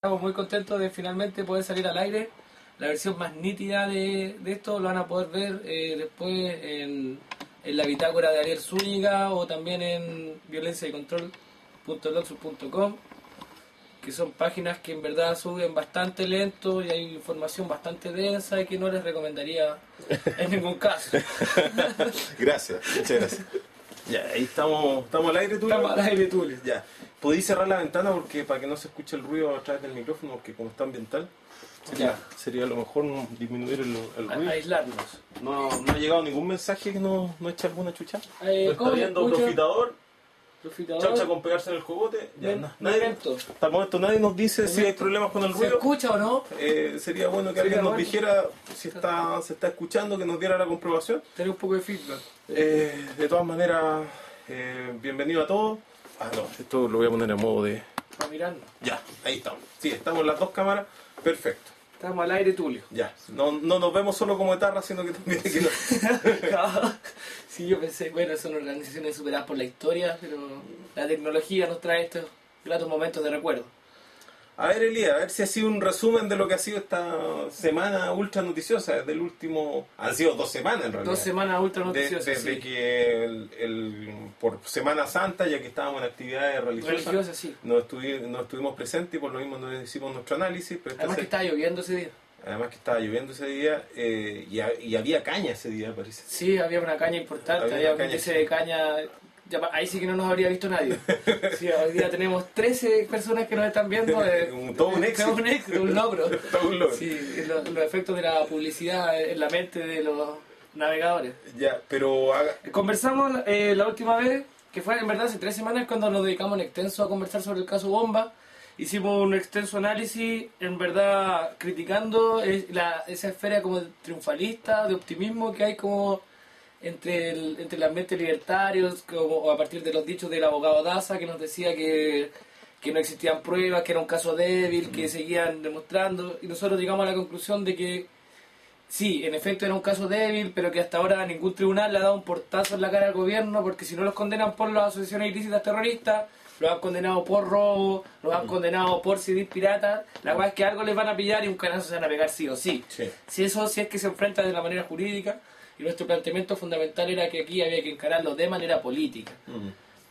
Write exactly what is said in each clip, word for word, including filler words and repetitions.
Estamos muy contentos de finalmente poder salir al aire. La versión más nítida de, de esto lo van a poder ver eh, después en, en la bitácora de Ariel Zúñiga o también en violencia y control punto blogspot punto com, que son páginas que en verdad suben bastante lento y hay información bastante densa y que no les recomendaría en ningún caso. Gracias, muchas gracias. Ya, ahí estamos, estamos al aire, Tulio. Estamos al aire, Tulio. Ya. ¿Podéis cerrar la ventana porque para que no se escuche el ruido a través del micrófono, porque como está ambiental, sería, sería a lo mejor disminuir el, el ruido. A, aislarnos. No, no ha llegado ningún mensaje que no, no eche alguna chucha. Eh, ¿No está viendo profitador? Profitador. Chaucha con pegarse en el cogote. Ya, Men, na, nadie, hasta el momento nadie nos dice Memento. Si hay problemas con el ruido. ¿Se escucha o no? Eh, sería bueno que Sería alguien nos bueno. dijera si está, se está escuchando, que nos diera la comprobación. Tener un poco de feedback. Eh, de todas maneras, eh, bienvenido a todos. Ah, no, esto lo voy a poner a modo de... Para mirarnos. Ya, ahí estamos. Sí, estamos en las dos cámaras. Perfecto. Estamos al aire, Tulio. Ya, no, no nos vemos solo como etarra, sino que también hay que... Sí, yo pensé, bueno, son organizaciones superadas por la historia, pero la tecnología nos trae estos gratos momentos de recuerdo. A ver, Elías, a ver si ha sido un resumen de lo que ha sido esta semana ultra noticiosa, desde el último... Han sido dos semanas en realidad. Dos semanas ultra De- noticiosas. desde sí. que el, el- por Semana Santa, ya que estábamos en actividades religiosas, Religiosas, sí. nos, estuvi- nos estuvimos presentes y por lo mismo nos hicimos nuestro análisis. Pero esta Además que se- estaba lloviendo ese día. además que estaba lloviendo ese día eh, y, ha- y había caña ese día, parece. Sí, había una caña importante, Había había, una un caña, índice sí. de caña... ya pa- ahí sí que no nos habría visto nadie. Sí, hoy día tenemos trece personas que nos están viendo. Eh, Un- todo un éxito. Todo un éxito, un logro. Todo un logro. Sí, lo- los efectos de la publicidad en la mente de los navegadores. Ya, pero haga- Conversamos eh, la última vez, que fue en verdad hace tres semanas, cuando nos dedicamos en extenso a conversar sobre el caso Bomba. Hicimos un extenso análisis, en verdad criticando eh, la, esa esfera como triunfalista, de optimismo que hay como entre el, entre el ambiente libertario, como a partir de los dichos del abogado Daza, que nos decía que, que no existían pruebas, que era un caso débil, que seguían demostrando, y nosotros llegamos a la conclusión de que sí, en efecto era un caso débil, pero que hasta ahora ningún tribunal le ha dado un portazo en la cara al gobierno, porque si no los condenan por las asociaciones ilícitas terroristas, los han condenado por robo, los han condenado por civil pirata, la verdad es que algo les van a pillar y un canazo se van a pegar sí o sí. Sí. Si eso si es que se enfrenta de la manera jurídica, y nuestro planteamiento fundamental era que aquí había que encararlo de manera política. Mm.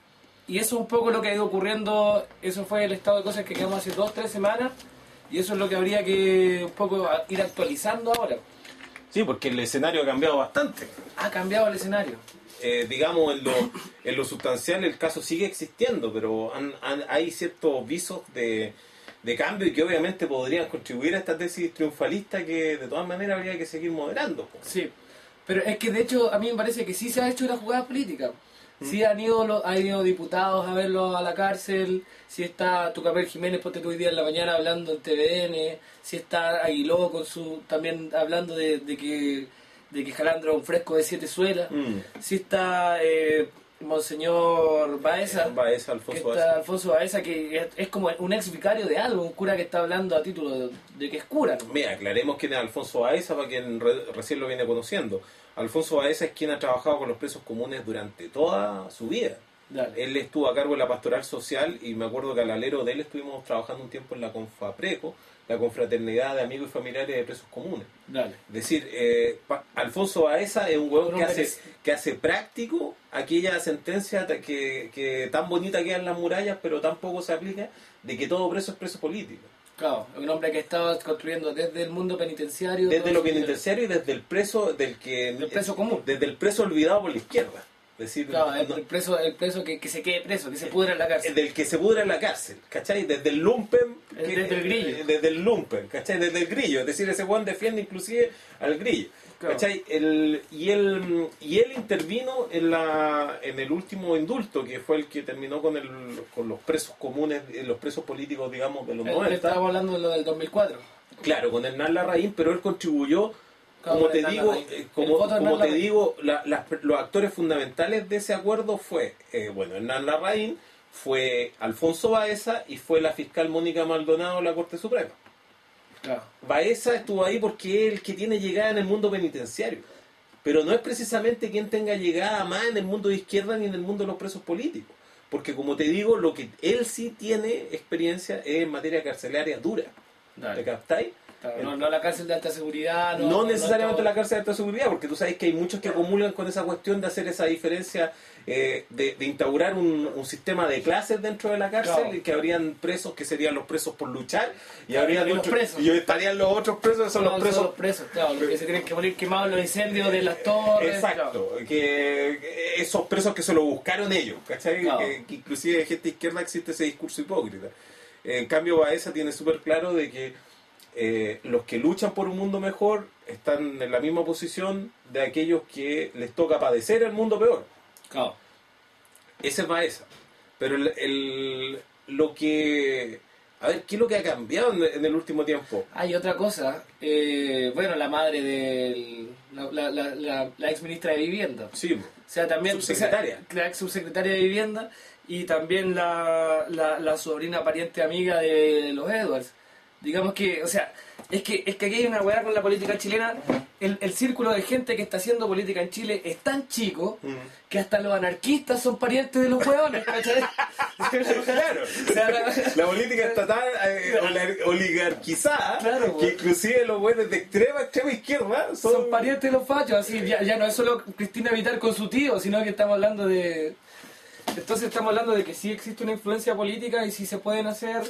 Y eso es un poco lo que ha ido ocurriendo, eso fue el estado de cosas que quedamos hace dos, tres semanas, y eso es lo que habría que un poco a- ir actualizando ahora. Sí, porque el escenario ha cambiado bastante. Ha cambiado el escenario. Eh, digamos, en lo, en lo sustancial el caso sigue existiendo, pero han- han- hay ciertos visos de, de cambio y que obviamente podrían contribuir a esta tesis triunfalista que de todas maneras habría que seguir moderando. po. Sí, pero es que de hecho a mí me parece que sí se ha hecho una jugada política. Sí han ido, los, han ido diputados a verlo a la cárcel, sí está Tucapel Jiménez, ponte tú hoy día en la mañana hablando en T V N, sí está Aguiló con su, también hablando de, de que de que Jalandro es un fresco de siete suelas, Mm. sí está eh, Monseñor Baeza, Baeza, que Alfonso está Baeza. Alfonso Baeza, que es, es como un ex vicario de algo, un cura que está hablando a título de, de que es cura, ¿no? Mira, aclaremos quién es Alfonso Baeza para quien re- recién lo viene conociendo. Alfonso Baeza es quien ha trabajado con los presos comunes durante toda su vida. Dale. Él estuvo a cargo de la pastoral social y me acuerdo que al alero de él estuvimos trabajando un tiempo en la Confapreco, la confraternidad de amigos y familiares de presos comunes. Dale. Es decir, eh, pa- Alfonso Baeza es un hueón Un que hombre hace, que- que hace práctico aquella sentencia ta- que, que tan bonita queda en las murallas, pero tampoco se aplica, de que todo preso es preso político. Claro, un hombre que estaba construyendo desde el mundo penitenciario. Desde todo lo su vida. penitenciario y desde el preso del que Del preso común. desde el preso olvidado por la izquierda. Es decir, Claro, el, no- el preso, el preso que, que se quede preso, que se pudra en la cárcel. del que se pudra en la cárcel, ¿cachai? Desde el lumpen, Eh, que- desde el grillo. eh, desde el lumpen, ¿cachai? Desde el grillo, es decir, ese Juan defiende inclusive al grillo, Claro. ¿cachai? El, y él y él intervino en la en el último indulto, que fue el que terminó con el con los presos comunes, eh, los presos políticos, digamos, de los Él- noventa. Estábamos hablando de lo del dos mil cuatro. Claro, con Hernán Larraín, pero él contribuyó, Claro, como con te Hernán digo, Larraín. eh, El como, voto de como Hernán te Larraín. digo, la- las- los actores fundamentales de ese acuerdo fue, eh, bueno, Hernán Larraín, fue Alfonso Baeza y fue la fiscal Mónica Maldonado de la Corte Suprema. Claro. Baeza estuvo ahí porque es el que tiene llegada en el mundo penitenciario, pero no es precisamente quien tenga llegada más en el mundo de izquierda ni en el mundo de los presos políticos. porque como te digo, lo que él sí tiene experiencia es en materia carcelaria dura. ¿Te captáis? Claro, no, no la cárcel de alta seguridad. No, no necesariamente no la cárcel de alta seguridad, porque tú sabes que hay muchos que comulgan con esa cuestión de hacer esa diferencia, eh, de, de instaurar un, un sistema de clases dentro de la cárcel, claro. y que habrían presos que serían los presos por luchar, y claro, habrían y otros, los presos. y estarían los otros presos, que son no, los presos. Son los presos, claro, los que se tienen que morir quemados en los incendios de las torres. Exacto, claro. que esos presos que se lo buscaron ellos, ¿cachai? Claro. Que, que inclusive de gente izquierda existe ese discurso hipócrita. En cambio, Baeza tiene súper claro de que eh, los que luchan por un mundo mejor están en la misma posición de aquellos que les toca padecer el mundo peor. Claro. Ese es Baeza. Pero el, el, lo que... A ver, ¿qué es lo que ha cambiado en, en el último tiempo? Hay otra cosa. Eh, bueno, la madre de la, la, la, la, la ex ministra de Vivienda. Sí. O sea, también... Subsecretaria. O sea, la ex subsecretaria de Vivienda y también la, la, la sobrina pariente amiga de los Edwards. Digamos que, o sea, es que es que aquí hay una weá con la política chilena. El, el círculo de gente que está haciendo política en Chile es tan chico mm. que hasta los anarquistas son parientes de los hueones, ¿cachai? Claro. O sea, la, la política está tan eh, oligarquizada, claro, que inclusive los hueones de extrema, extrema izquierda son... son parientes de los fachos. Así, ya, ya no es solo Cristina Vital con su tío, sino que estamos hablando de... Entonces estamos hablando de que sí existe una influencia política y sí se pueden hacer...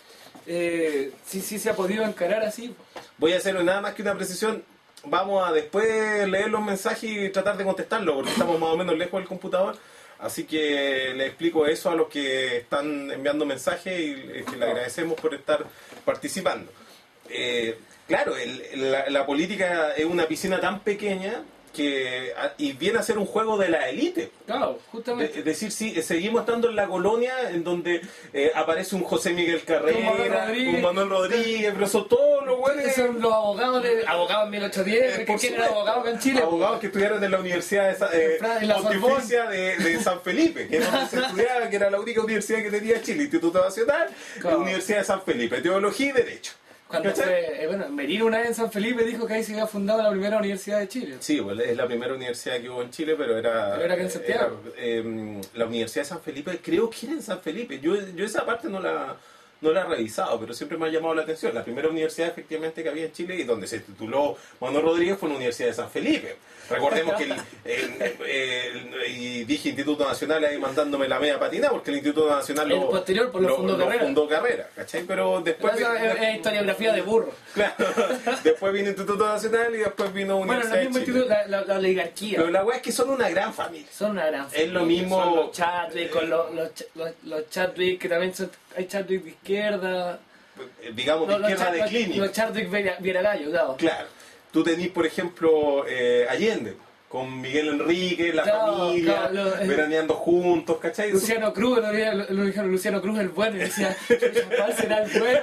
Eh, sí, sí se ha podido encarar así. Voy a hacer nada más que una precisión. Vamos a después leer los mensajes y tratar de contestarlos, porque estamos más o menos lejos del computador. Así que le explico eso a los que están enviando mensajes y que le agradecemos por estar participando. Eh, claro, el, la, la política es una piscina tan pequeña que y viene a ser un juego de la élite. Claro, justamente. Es decir, sí, seguimos estando en la colonia en donde eh, aparece un José Miguel Carrera, un Manuel Rodríguez, pero son todos los buenos. Son los abogados de abogados en mil ochocientos diez, eh, ¿quién era abogado acá en Chile? Abogados que estudiaron en la Universidad de, eh, en la Pontificia de, de San Felipe, que no se estudiaba, que era la única universidad que tenía Chile, Instituto Nacional, claro. Universidad de San Felipe, Teología y Derecho. Cuando fue, eh, bueno, Merino una vez en San Felipe dijo que ahí se había fundado la primera universidad de Chile. Sí, pues es la primera universidad que hubo en Chile, pero era... Pero era que en Santiago. Era, eh, la Universidad de San Felipe, creo que era en San Felipe. Yo, yo esa parte no la, no la he revisado, pero siempre me ha llamado la atención. La primera universidad efectivamente que había en Chile y donde se tituló Manuel Rodríguez fue la Universidad de San Felipe. Recordemos que el, el, el, el, dije Instituto Nacional ahí mandándome la media patina porque el Instituto Nacional lo, el posterior por lo, lo fundó lo Carrera. fundó Carrera, ¿cachai? Pero después... Pero es, es historiografía de burro. Claro, después vino Instituto Nacional y después vino Universidad bueno, de Chile. La, la, la oligarquía. Pero la weá es que son una gran familia. Son una gran familia. Es lo mismo... Son los Chadwick, con los, los, los, los Chadwick, que también son... Hay Chadwick de izquierda... Digamos, de los, izquierda los, de clínica. Los Chadwick Vieralayo, claro. Claro. Tú tenés, por ejemplo, eh, Allende, con Miguel Enrique, la claro, familia, claro, lo, eh, veraneando juntos, ¿cachai? Luciano Cruz, lo, lo dijeron Luciano Cruz el bueno, y decía, ¿cuál será el bueno?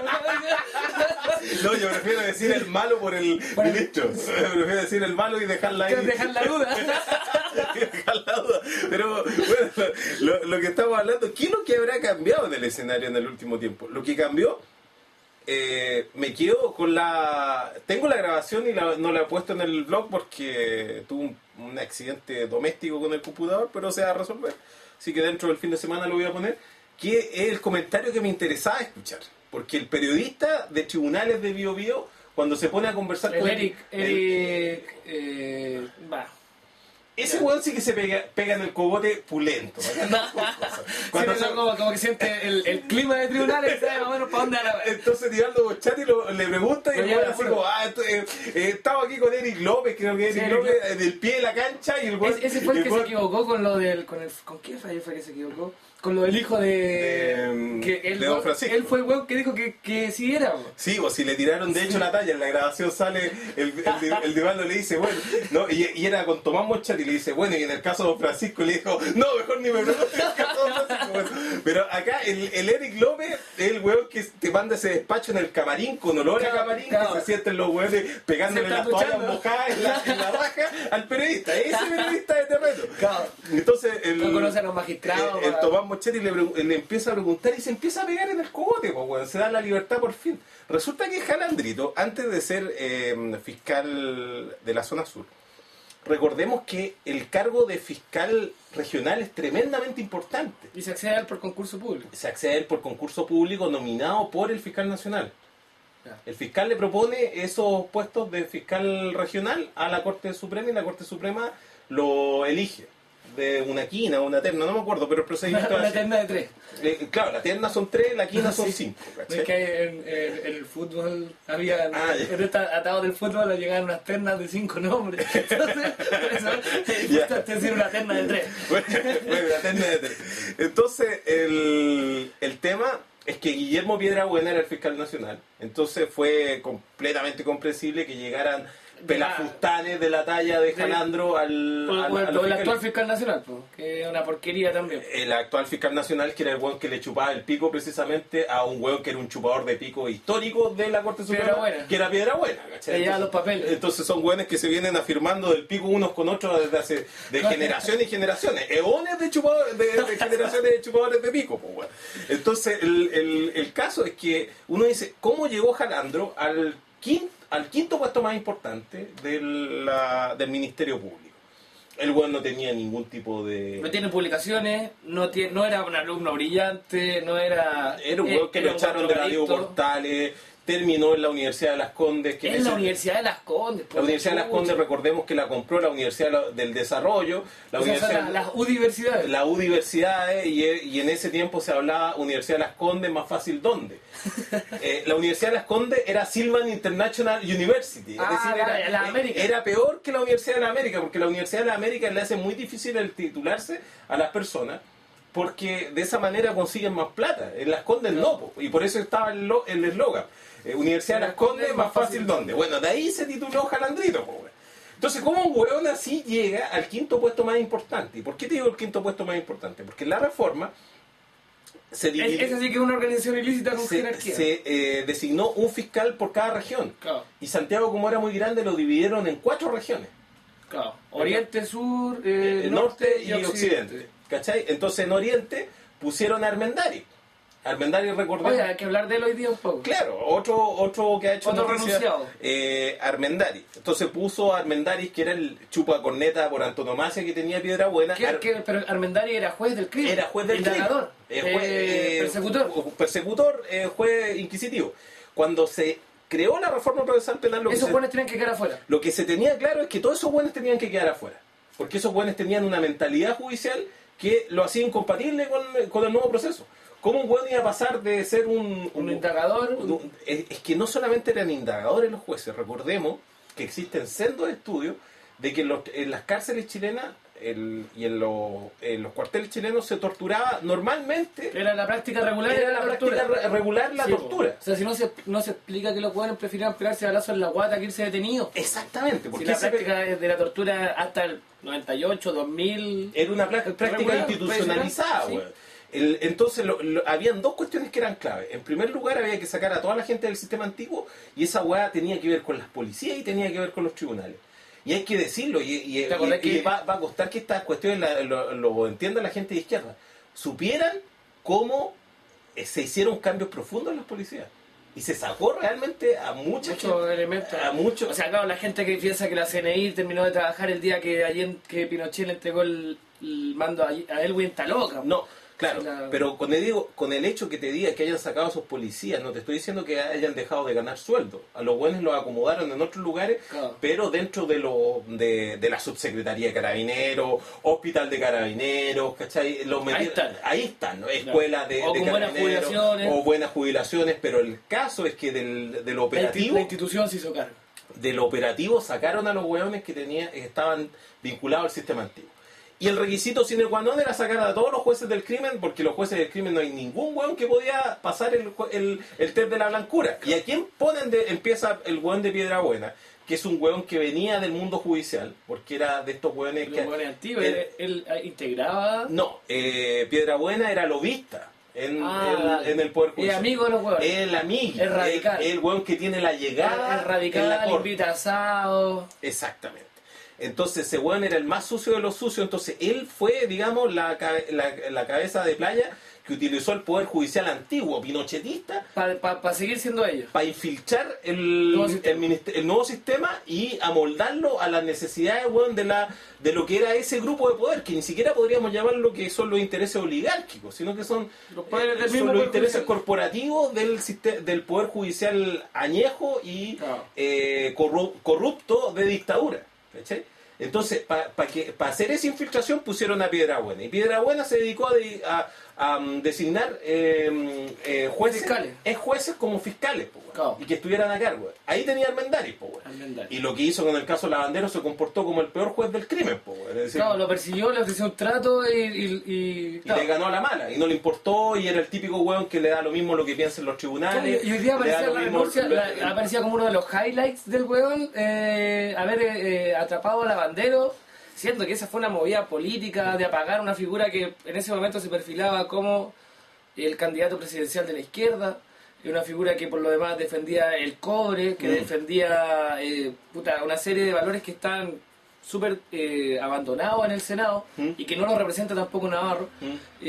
No, yo prefiero decir el malo por el bueno, ministro. Prefiero decir el malo y dejarla ahí. Dejar la duda. Dejar la duda. Pero, bueno, lo, lo que estamos hablando, ¿qué es lo que habrá cambiado en el escenario en el último tiempo? Lo que cambió... Eh, me quedo con la... Tengo la grabación y la, no la he puesto en el blog porque tuve un, un accidente doméstico con el computador, pero se va a resolver. Así que dentro del fin de semana lo voy a poner. Que es el comentario que me interesaba escuchar. Porque el periodista de Tribunales de Bio Bio, cuando se pone a conversar el con Eric, el, Eric, eh, va. Ese weón sí que se pega, pega en el cogote pulento. Cuando sí, se... como, como que siente el, el clima de tribunales y sabe más o menos para dónde anda. Entonces Divaldo Bochati lo, le pregunta y el weón así como, ah, eh, eh, estaba aquí con Eric López, creo que Eric sí, López, en el pie de la cancha y el weón... Es, ese fue el, el que weón... se equivocó con lo del... ¿Con, el, ¿con quién fue que se equivocó? Con lo del hijo de... de que él, de Don Francisco. Él fue el weón que dijo que, que sí era. Bro. Sí, o si le tiraron de hecho sí. La talla, en la grabación sale, el, el, el Divaldo le dice, bueno, no, y, y era con Tomás Mochati y le dice, bueno, y en el caso de Don Francisco le dijo, no, mejor ni me preguntes el caso de Don Francisco. Bueno, pero acá el, el Eric López es el weón que te manda ese despacho en el camarín, con olor claro, a camarín, claro. Que se sienten los weones pegándole las toallas mojadas en la, en la raja al periodista, ese periodista de terreno. Claro. Entonces, el, no conoce a los magistrados. El, el Tomás Mochetti le, le empieza a preguntar y se empieza a pegar en el cogote, pues, bueno, se da la libertad por fin. Resulta que Jalandrito, antes de ser eh, fiscal de la zona sur, recordemos que el cargo de fiscal regional es tremendamente importante. Y se accede a él por concurso público. Se accede a él por concurso público nominado por el fiscal nacional. Ya. El fiscal le propone esos puestos de fiscal regional a la Corte Suprema y la Corte Suprema lo elige. De una quina o una terna, no me acuerdo, pero el procedimiento Una es así. terna de tres. Eh, claro, la terna son tres, la quina son Sí. cinco. No ¿cachai? es que en, en- en el fútbol había, Ah, ya. en este atado del fútbol llegaban unas ternas de cinco nombres. Entonces, por eso es Ya. importante decir una terna de tres. Bueno, bueno, la terna de tres. Entonces, el, el tema es que Guillermo Piedrabuena era el fiscal nacional. Entonces fue completamente comprensible que llegaran pelafustanes de la talla de Jalandro al, O, al- o el, a los o el fiscales. actual fiscal nacional, pues, que es una porquería también. El actual fiscal nacional, que era el weón que le chupaba el pico precisamente a un weón que era un chupador de pico histórico de la Corte Suprema, Piedrabuena. que era Piedrabuena, ¿cachai? Le lleva Entonces- los papeles. Entonces son weones que se vienen afirmando del pico unos con otros desde hace de generaciones y generaciones, eones de, chupadores, de, de generaciones de chupadores de pico, pues, weón. Entonces el, el, el caso es que uno dice, ¿cómo llegó Jalandro al quinto, al quinto puesto más importante de la- del Ministerio Público? El weón no tenía ningún tipo de... No tiene publicaciones, no tiene, no era un alumno brillante, no era... Era un eh, weón que lo era un echaron de la Diego drogadicto. Portales, terminó en la Universidad de Las Condes. Que En ese- la Universidad de Las Condes. la Universidad de Las chucha. Condes, recordemos que la compró la Universidad de la- del Desarrollo, la O sea, son Universidad... las, las universidades. la universidades y, y en ese tiempo se hablaba Universidad de Las Condes, más fácil dónde. Eh, la Universidad de Las Condes era Silvan International University, es Ah, decir, la- era, la América. era peor que la Universidad de la América, porque la Universidad de la América le hace muy difícil el titularse a las personas, porque de esa manera consiguen más plata. En Las Condes no, po, y por eso estaba el lo- el eslogan. Eh, Universidad de Las Condes, más fácil dónde. Bueno, de ahí se tituló Jalandrito, po, weón. Entonces, ¿cómo un hueón así llega al quinto puesto más importante? ¿Y por qué te digo el quinto puesto más importante? Porque en la reforma se Es, dividió, esa sí que es una organización ilícita con se, jerarquía. se, eh, designó un fiscal por cada región. Claro, Y Santiago, como era muy grande, lo dividieron en cuatro regiones. claro. Oriente, sur, eh, Eh, norte y occidente. ¿Cachai? Entonces en Oriente pusieron a Armendari. Armendari, recordemos. Oye, hay que hablar de él hoy día un poco. Claro, otro, otro que ha hecho Otro noticia, renunciado. eh, Armendari. Entonces puso a Armendari, que era el chupa corneta por antonomasia que tenía Piedrabuena. ¿Qué- Ar- qué- pero Armendari era juez del crimen. Era juez del indagador, crimen. Eh, juez, eh, eh, persecutor. ju- Persecutor, eh, juez inquisitivo. Cuando se creó la reforma procesal penal, lo que, Esos se, buenos tienen que quedar afuera. lo que se tenía claro es que todos esos buenos tenían que quedar afuera. Porque esos buenos tenían una mentalidad judicial que lo hacía incompatible con, con el nuevo proceso. ¿Cómo un buen iba a pasar de ser un... Un indagador. un- es, es que no solamente eran indagadores los jueces, recordemos que existen sendos estudios de que en, los- en las cárceles chilenas el- y en, los- en los cuarteles chilenos se torturaba normalmente. Era la práctica regular Era de la tortura. práctica re- regular la Sí, tortura. po. O sea, si no se, no se explica que los jóvenes prefieren pegarse balazos en la guata que irse detenidos. Exactamente, Si porque la ese- práctica de la tortura hasta el noventa y ocho, dos mil... era una plá- práctica regular, institucionalizada, puede ser, weón. El- entonces, lo- lo- habían dos cuestiones que eran clave. En primer lugar, había que sacar a toda la gente del sistema antiguo y esa weá tenía que ver con las policías y tenía que ver con los tribunales. Y hay que decirlo, y, y- ¿Te acordás y- y que- va, va a costar que estas cuestiones la- lo, lo entienda la gente de izquierda. Supieran cómo eh, se hicieron cambios profundos en las policías. Y se sacó realmente a mucha Muchos gente, elementos. a muchos. O sea, claro, la gente que piensa que la C N I terminó de trabajar el día que ayer que Pinochet le entregó el, el mando a, a Elwin está loca. No, claro, Sí, la- pero con el, digo, con el hecho que te diga que hayan sacado a esos policías, no te estoy diciendo que hayan dejado de ganar sueldo. A los buenos los acomodaron en otros lugares, Claro. pero dentro de lo de, de la subsecretaría de Carabineros, hospital de Carabineros, ¿cachai? Los Ahí metieron- están. ahí están, ¿no? Escuela de, O de con buenas Carabineros, jubilaciones. o buenas jubilaciones, pero el caso es que del, del La, insti- operativo... la institución se hizo cargo. del operativo sacaron a los hueones que tenían, que estaban vinculados al sistema antiguo. Y el requisito sine qua non era sacar a todos los jueces del crimen, porque los jueces del crimen no hay ningún hueón que podía pasar el, el, el test de la blancura. ¿Y a quién ponen de, empieza el hueón de Piedrabuena? Que es un hueón que venía del mundo judicial, porque era de estos hueones que... Los buenos antiguos, él- él, él, eh, integraba... no, eh, Piedrabuena era lobista en, Ah, en- en el Poder es Judicial. amigo de los hueones. El amigo. Es radical. El, el hueón que tiene la llegada Es en la radical, corte. invita asado. Exactamente. Entonces ese weón era el más sucio de los sucios, entonces él fue, digamos, la, cabe- la, la cabeza de playa que utilizó el Poder Judicial antiguo, pinochetista, Para pa, pa seguir siendo ellos. para infiltrar el Nuevo el, sistema. minister- el nuevo sistema y amoldarlo a las necesidades, weón, de la de lo que era ese grupo de poder, que ni siquiera podríamos llamar lo que son los intereses oligárquicos, sino que son Los poderes eh, del son mismo los Poder intereses Judicial. corporativos del siste- del Poder Judicial añejo y Claro. eh, corru- corrupto de dictadura. ¿Cachai? Entonces, para pa que para hacer esa infiltración pusieron a Piedrabuena. Y Piedrabuena se dedicó a, de- a, a, um, designar eh, eh, jueces, Fiscales. es jueces como fiscales, po, weón, Claro. y que estuvieran a cargo. Ahí tenía Armendáriz, po, weón. Armendáriz. Y lo que hizo con el caso Lavandero se comportó como el peor juez del crimen, po, weón. Es decir, Claro, lo persiguió, le ofreció un trato y... y, y, y claro. le ganó a la mala, y no le importó, y era el típico weón que le da lo mismo lo que piensen los tribunales. Y hoy día le da aparecía, lo la mismo- denuncia, lo- la- aparecía como uno de los highlights del weón, eh, haber eh, atrapado a Lavandero, siendo que esa fue una movida política de apagar una figura que en ese momento se perfilaba como el candidato presidencial de la izquierda, y una figura que por lo demás defendía el cobre, que Mm. defendía eh, puta, una serie de valores que están súper eh, abandonados en el Senado Mm. y que no lo representa tampoco Navarro. Mm.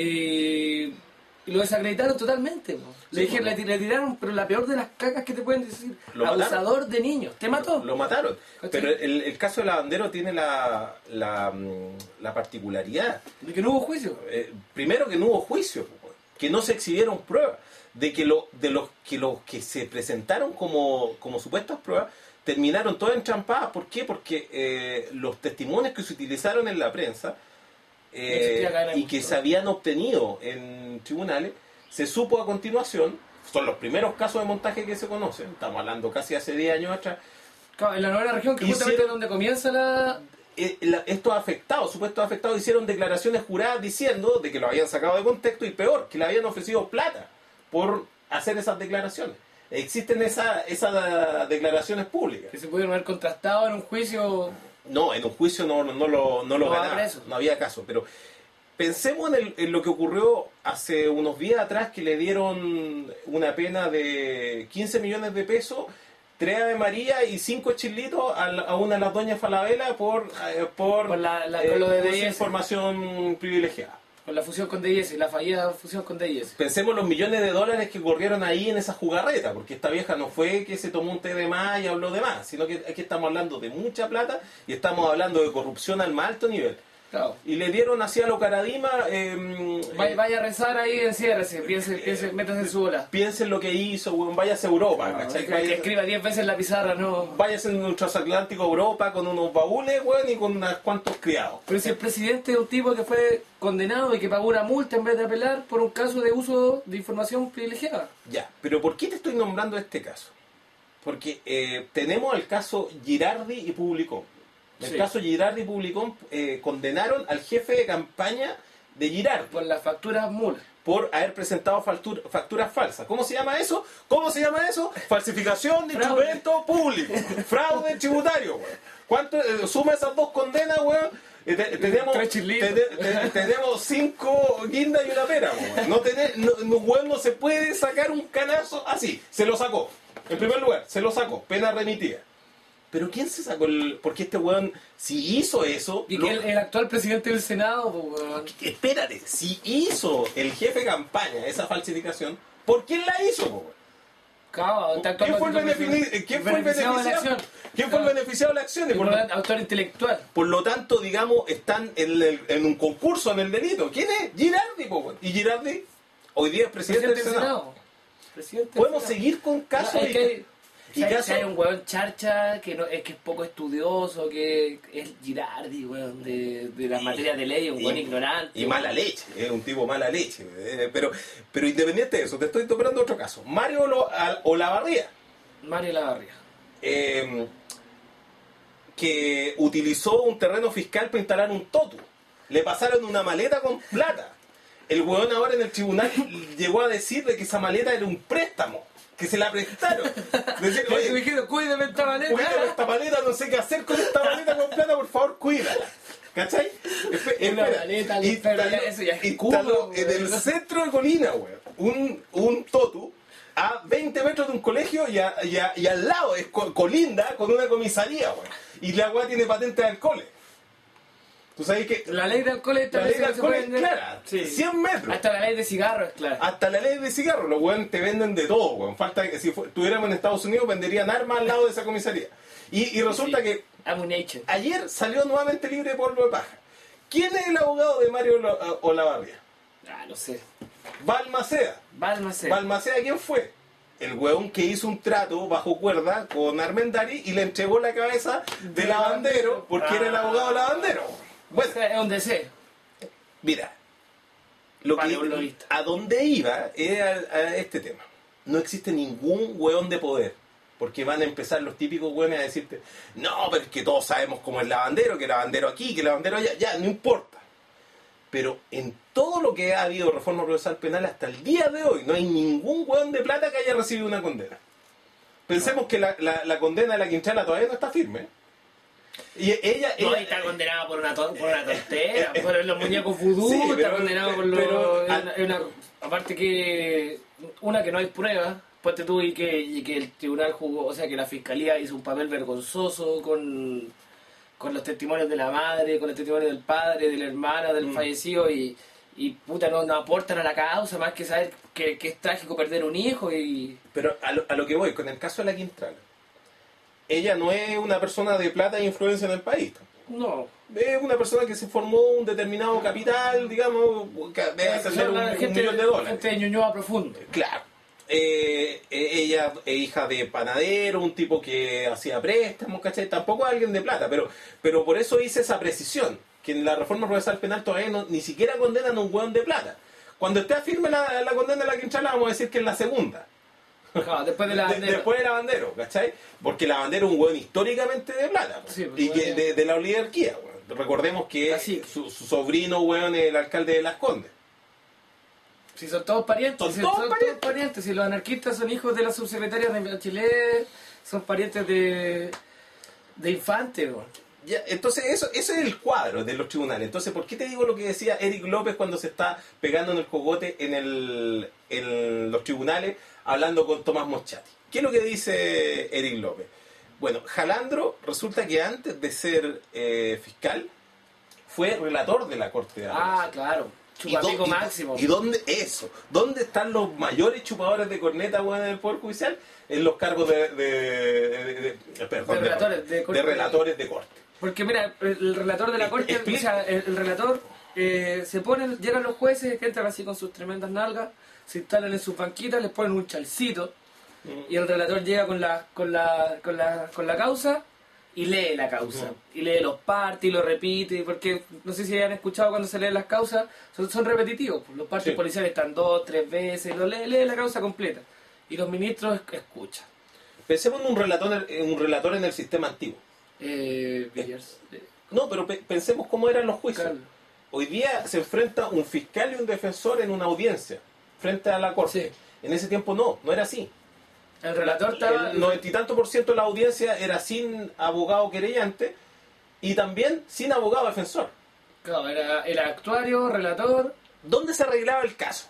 Y, y lo desacreditaron totalmente. Po. Le, Sí, dijeron, po. le, le tiraron, pero la peor de las cacas que te pueden decir, Lo abusador de niños. ¿Te mató? Lo mataron. ¿Cachai? Pero el, el caso de Lavandero tiene la, la, mm, la particularidad. De que no hubo juicio. Eh, primero que no hubo juicio, po, que no se exhibieron pruebas. De que, lo, de los, que los que se presentaron como, como supuestas pruebas terminaron todas entrampadas. ¿Por qué? Porque eh, los testimonios que se utilizaron en la prensa eh, existía cadena de y que juicio. se habían obtenido en tribunales, se supo a continuación, son los primeros casos de montaje que se conocen, estamos hablando casi hace diez años atrás, Claro, en la novena región, que Hicieron- justamente es donde comienza la... eh, la- estos afectados, supuestos afectados, hicieron declaraciones juradas diciendo de que lo habían sacado de contexto y peor, que le habían ofrecido plata por hacer esas declaraciones. Existen esa- esas declaraciones públicas. que se pudieron haber contrastado en un juicio. No, en un juicio no, no, no lo, no lo No va ganaba, preso. no había caso, pero pensemos en, el- en lo que ocurrió hace unos días atrás, que le dieron una pena de quince millones de pesos, tres Ave María y cinco chilitos a, la- a una de las doñas Falabella por, eh, por, Por la- la- eh, con lo de uso D I S. información privilegiada. Con la fusión con D I S, la fallida fusión con D I S. Pensemos los millones de dólares que corrieron ahí en esa jugarreta, porque esta vieja no fue que se tomó un té de más y habló de más, sino que aquí estamos hablando de mucha plata y estamos hablando de corrupción al más alto nivel. Claro. Y le dieron así a lo Caradima, eh, Vaya, eh, vaya a rezar ahí, enciérrese, piense, piense, métase en su bola. piensen lo que hizo, weón, váyase a Europa, No, ¿cachai? que, que Váyase- escriba diez veces en la pizarra, no. váyase en un transatlántico a Europa con unos baúles, weón, y con unos cuantos criados. Pero si el presidente es un tipo que fue condenado y que pagó una multa en vez de apelar por un caso de uso de información privilegiada. Ya, pero ¿por qué te estoy nombrando este caso? Porque eh, tenemos el caso Girardi y Publicón. En el Sí. caso Girardi y Publicón eh, condenaron al jefe de campaña de Girardi Por las facturas mulas. por haber presentado factur- facturas falsas. ¿Cómo se llama eso? ¿Cómo se llama eso? Falsificación de Fraude. instrumento público. Fraude tributario, weón. ¿Cuánto eh, suma esas dos condenas, weón? Eh, te- tenemos, Tres chilitos. te- te- tenemos cinco guindas y una pera, weón. No, tener, no, no, weón, no se puede sacar un canazo así. Se lo sacó. En primer lugar, se lo sacó. Pena remitida. Pero ¿quién se sacó el...? Porque este weón, si hizo eso... Y lo- que el, el actual presidente del Senado, pues, weón. Espérate, si hizo el jefe de campaña esa falsificación, ¿por quién la hizo, po, weón? Claro, está ¿Quién fue el, actuando- benefici- ¿quién fue el beneficiado de la beneficiado? acción. ¿Quién fue el Claro. beneficiado de la acción? Y Y por, por lo, lo tanto, autor intelectual. por lo tanto, digamos, están en, el- en un concurso en el delito. ¿Quién es? Girardi, po, weón. Y Girardi hoy día es presidente, Presidente del Senado. Presidente del Podemos Senado. seguir con casos No, es y, que, y si hay, casos- si hay un weón charcha que no es que es poco estudioso, que es Girardi, weón, de, de las Y- materias de ley, un y- weón ignorante. Y mala leche, es un tipo mala leche. eh, Pero, pero independiente de eso, te estoy tocando otro caso. Mario Lo- Al- Olavarría, Mario Lavarría. eh, que utilizó un terreno fiscal para instalar un totu. Le pasaron una maleta con plata. El huevón ahora en el tribunal llegó a decir de que esa maleta era un préstamo, que se la prestaron. Decir, Me oye, dijeron, cuídame esta maleta. cuídame esta maleta, no sé qué hacer con esta maleta con plata, por favor, cuídala. ¿Cachai? Espe- Una espera. maleta, Instaló- pero eso ya es instaló Cuba, en el weón. centro de Colina, weón, un, un totu a veinte metros de un colegio y, a- y a- y al lado es co- colinda con una comisaría, weón. Y la weá tiene patente de alcohol. Tú sabes que La ley de alcohol es la ley de que se alcohol puede es vender. clara, Sí. cien metros. Hasta la ley de cigarros es clara. Hasta la ley de cigarros, los weones te venden de todo, weón. Falta que si fu- estuviéramos en Estados Unidos venderían armas al lado de esa comisaría. Y, y resulta Sí. que Ammunition. ayer salió nuevamente libre de polvo de paja. ¿Quién es el abogado de Mario Ola- Olavarría? Ah, no sé. Balmaceda. Balmaceda. Balmaceda, ¿quién fue? El weón que hizo un trato bajo cuerda con Armendari y le entregó la cabeza de Lavandero porque Ah. era el abogado de Lavandero. Bueno, Es donde sé. mira, lo Vale, que, un lobista. a donde iba era a, a este tema. No existe ningún weón de poder. Porque van a empezar los típicos weones a decirte, no, pero es que todos sabemos cómo es Lavandero, que Lavandero aquí, que Lavandero allá, ya, no importa. Pero en todo lo que ha habido reforma procesal penal hasta el día de hoy, no hay ningún weón de plata que haya recibido una condena. Pensemos que la, la, la condena de la Quintrala todavía no está firme. Y ella, No, ella- y está condenado por una, to- por una tontera, por los muñecos vudú, Sí, está pero- condenado por los... pero- es una- es una- aparte que, una que no hay pruebas, ponte tú y que, y que el tribunal jugó, o sea que la fiscalía hizo un papel vergonzoso con, con los testimonios de la madre, con los testimonios del padre, de la hermana, del Mm. fallecido y, y puta, no, no aportan a la causa más que saber que, que es trágico perder un hijo y... Pero a lo, a lo que voy, con el caso de la Quintrala, ella no es una persona de plata e influencia en el país. No. Es una persona que se formó un determinado capital, digamos, que debe ascender un, Son la un gente, millón de dólares. gente de Ñuñoa profundo. Claro. Eh, eh, ella es hija de panadero, un tipo que hacía préstamos, ¿cachai? Tampoco es alguien de plata, pero, pero por eso hice esa precisión, que en la reforma procesal penal todavía no, ni siquiera condenan a un hueón de plata. Cuando esté firme la, la condena de la Quintrala, vamos a decir que es la segunda. Ajá, después de la De- bandera. después de la bandera, ¿cachai? Porque la bandera es un hueón históricamente de plata, Sí, pues, y que bueno. de, de la oligarquía, weón. Recordemos que Cacique. su, su sobrino, weón, es el alcalde de Las Condes. Si son todos parientes, Son si todos todos parientes. parientes. Si los anarquistas son hijos de las subsecretarias de Bachelet, son parientes de, de Infante, weón. Ya, entonces eso, eso es el cuadro de los tribunales. Entonces, ¿por qué te digo lo que decía Eric López cuando se está pegando en el cogote en, el, en los tribunales hablando con Tomás Moschati? ¿Qué es lo que dice Eric López? Bueno, Jalandro resulta que antes de ser eh, fiscal fue relator de la Corte de Ah, Apelación. claro. ¿Y Chupapico dó- y- máximo. ¿Y dónde eso? ¿Dónde están los mayores chupadores de corneta, weón, en el Poder Judicial? En los cargos de, de, de- de- de- perdón, De relatores de corte. relatores de corte. Porque mira, el, el relator de la corte, Explica. o sea, el, el relator eh, se pone, llegan los jueces que entran así con sus tremendas nalgas, se instalan en sus banquitas, les ponen un chalcito y el relator llega con la, con la, con la, con la causa y lee la causa. Ujú. Y lee los partes y lo repite, porque no sé si hayan escuchado cuando se leen las causas, son, son repetitivos. Los partes Sí. policiales están dos, tres veces, lo lee, lee la causa completa. Y los ministros esc- escuchan. Pensemos en un relator, en un relator en el sistema antiguo. Eh, Villiers, eh, No, pero pe- pensemos cómo eran los juicios. Carlos. Hoy día se enfrenta un fiscal y un defensor en una audiencia frente a la corte. Sí. En ese tiempo no, no era así. El relator estaba... El noventa y tanto por ciento de la audiencia era sin abogado querellante y también sin abogado defensor. Claro, era el actuario, relator, ¿Dónde se arreglaba el caso?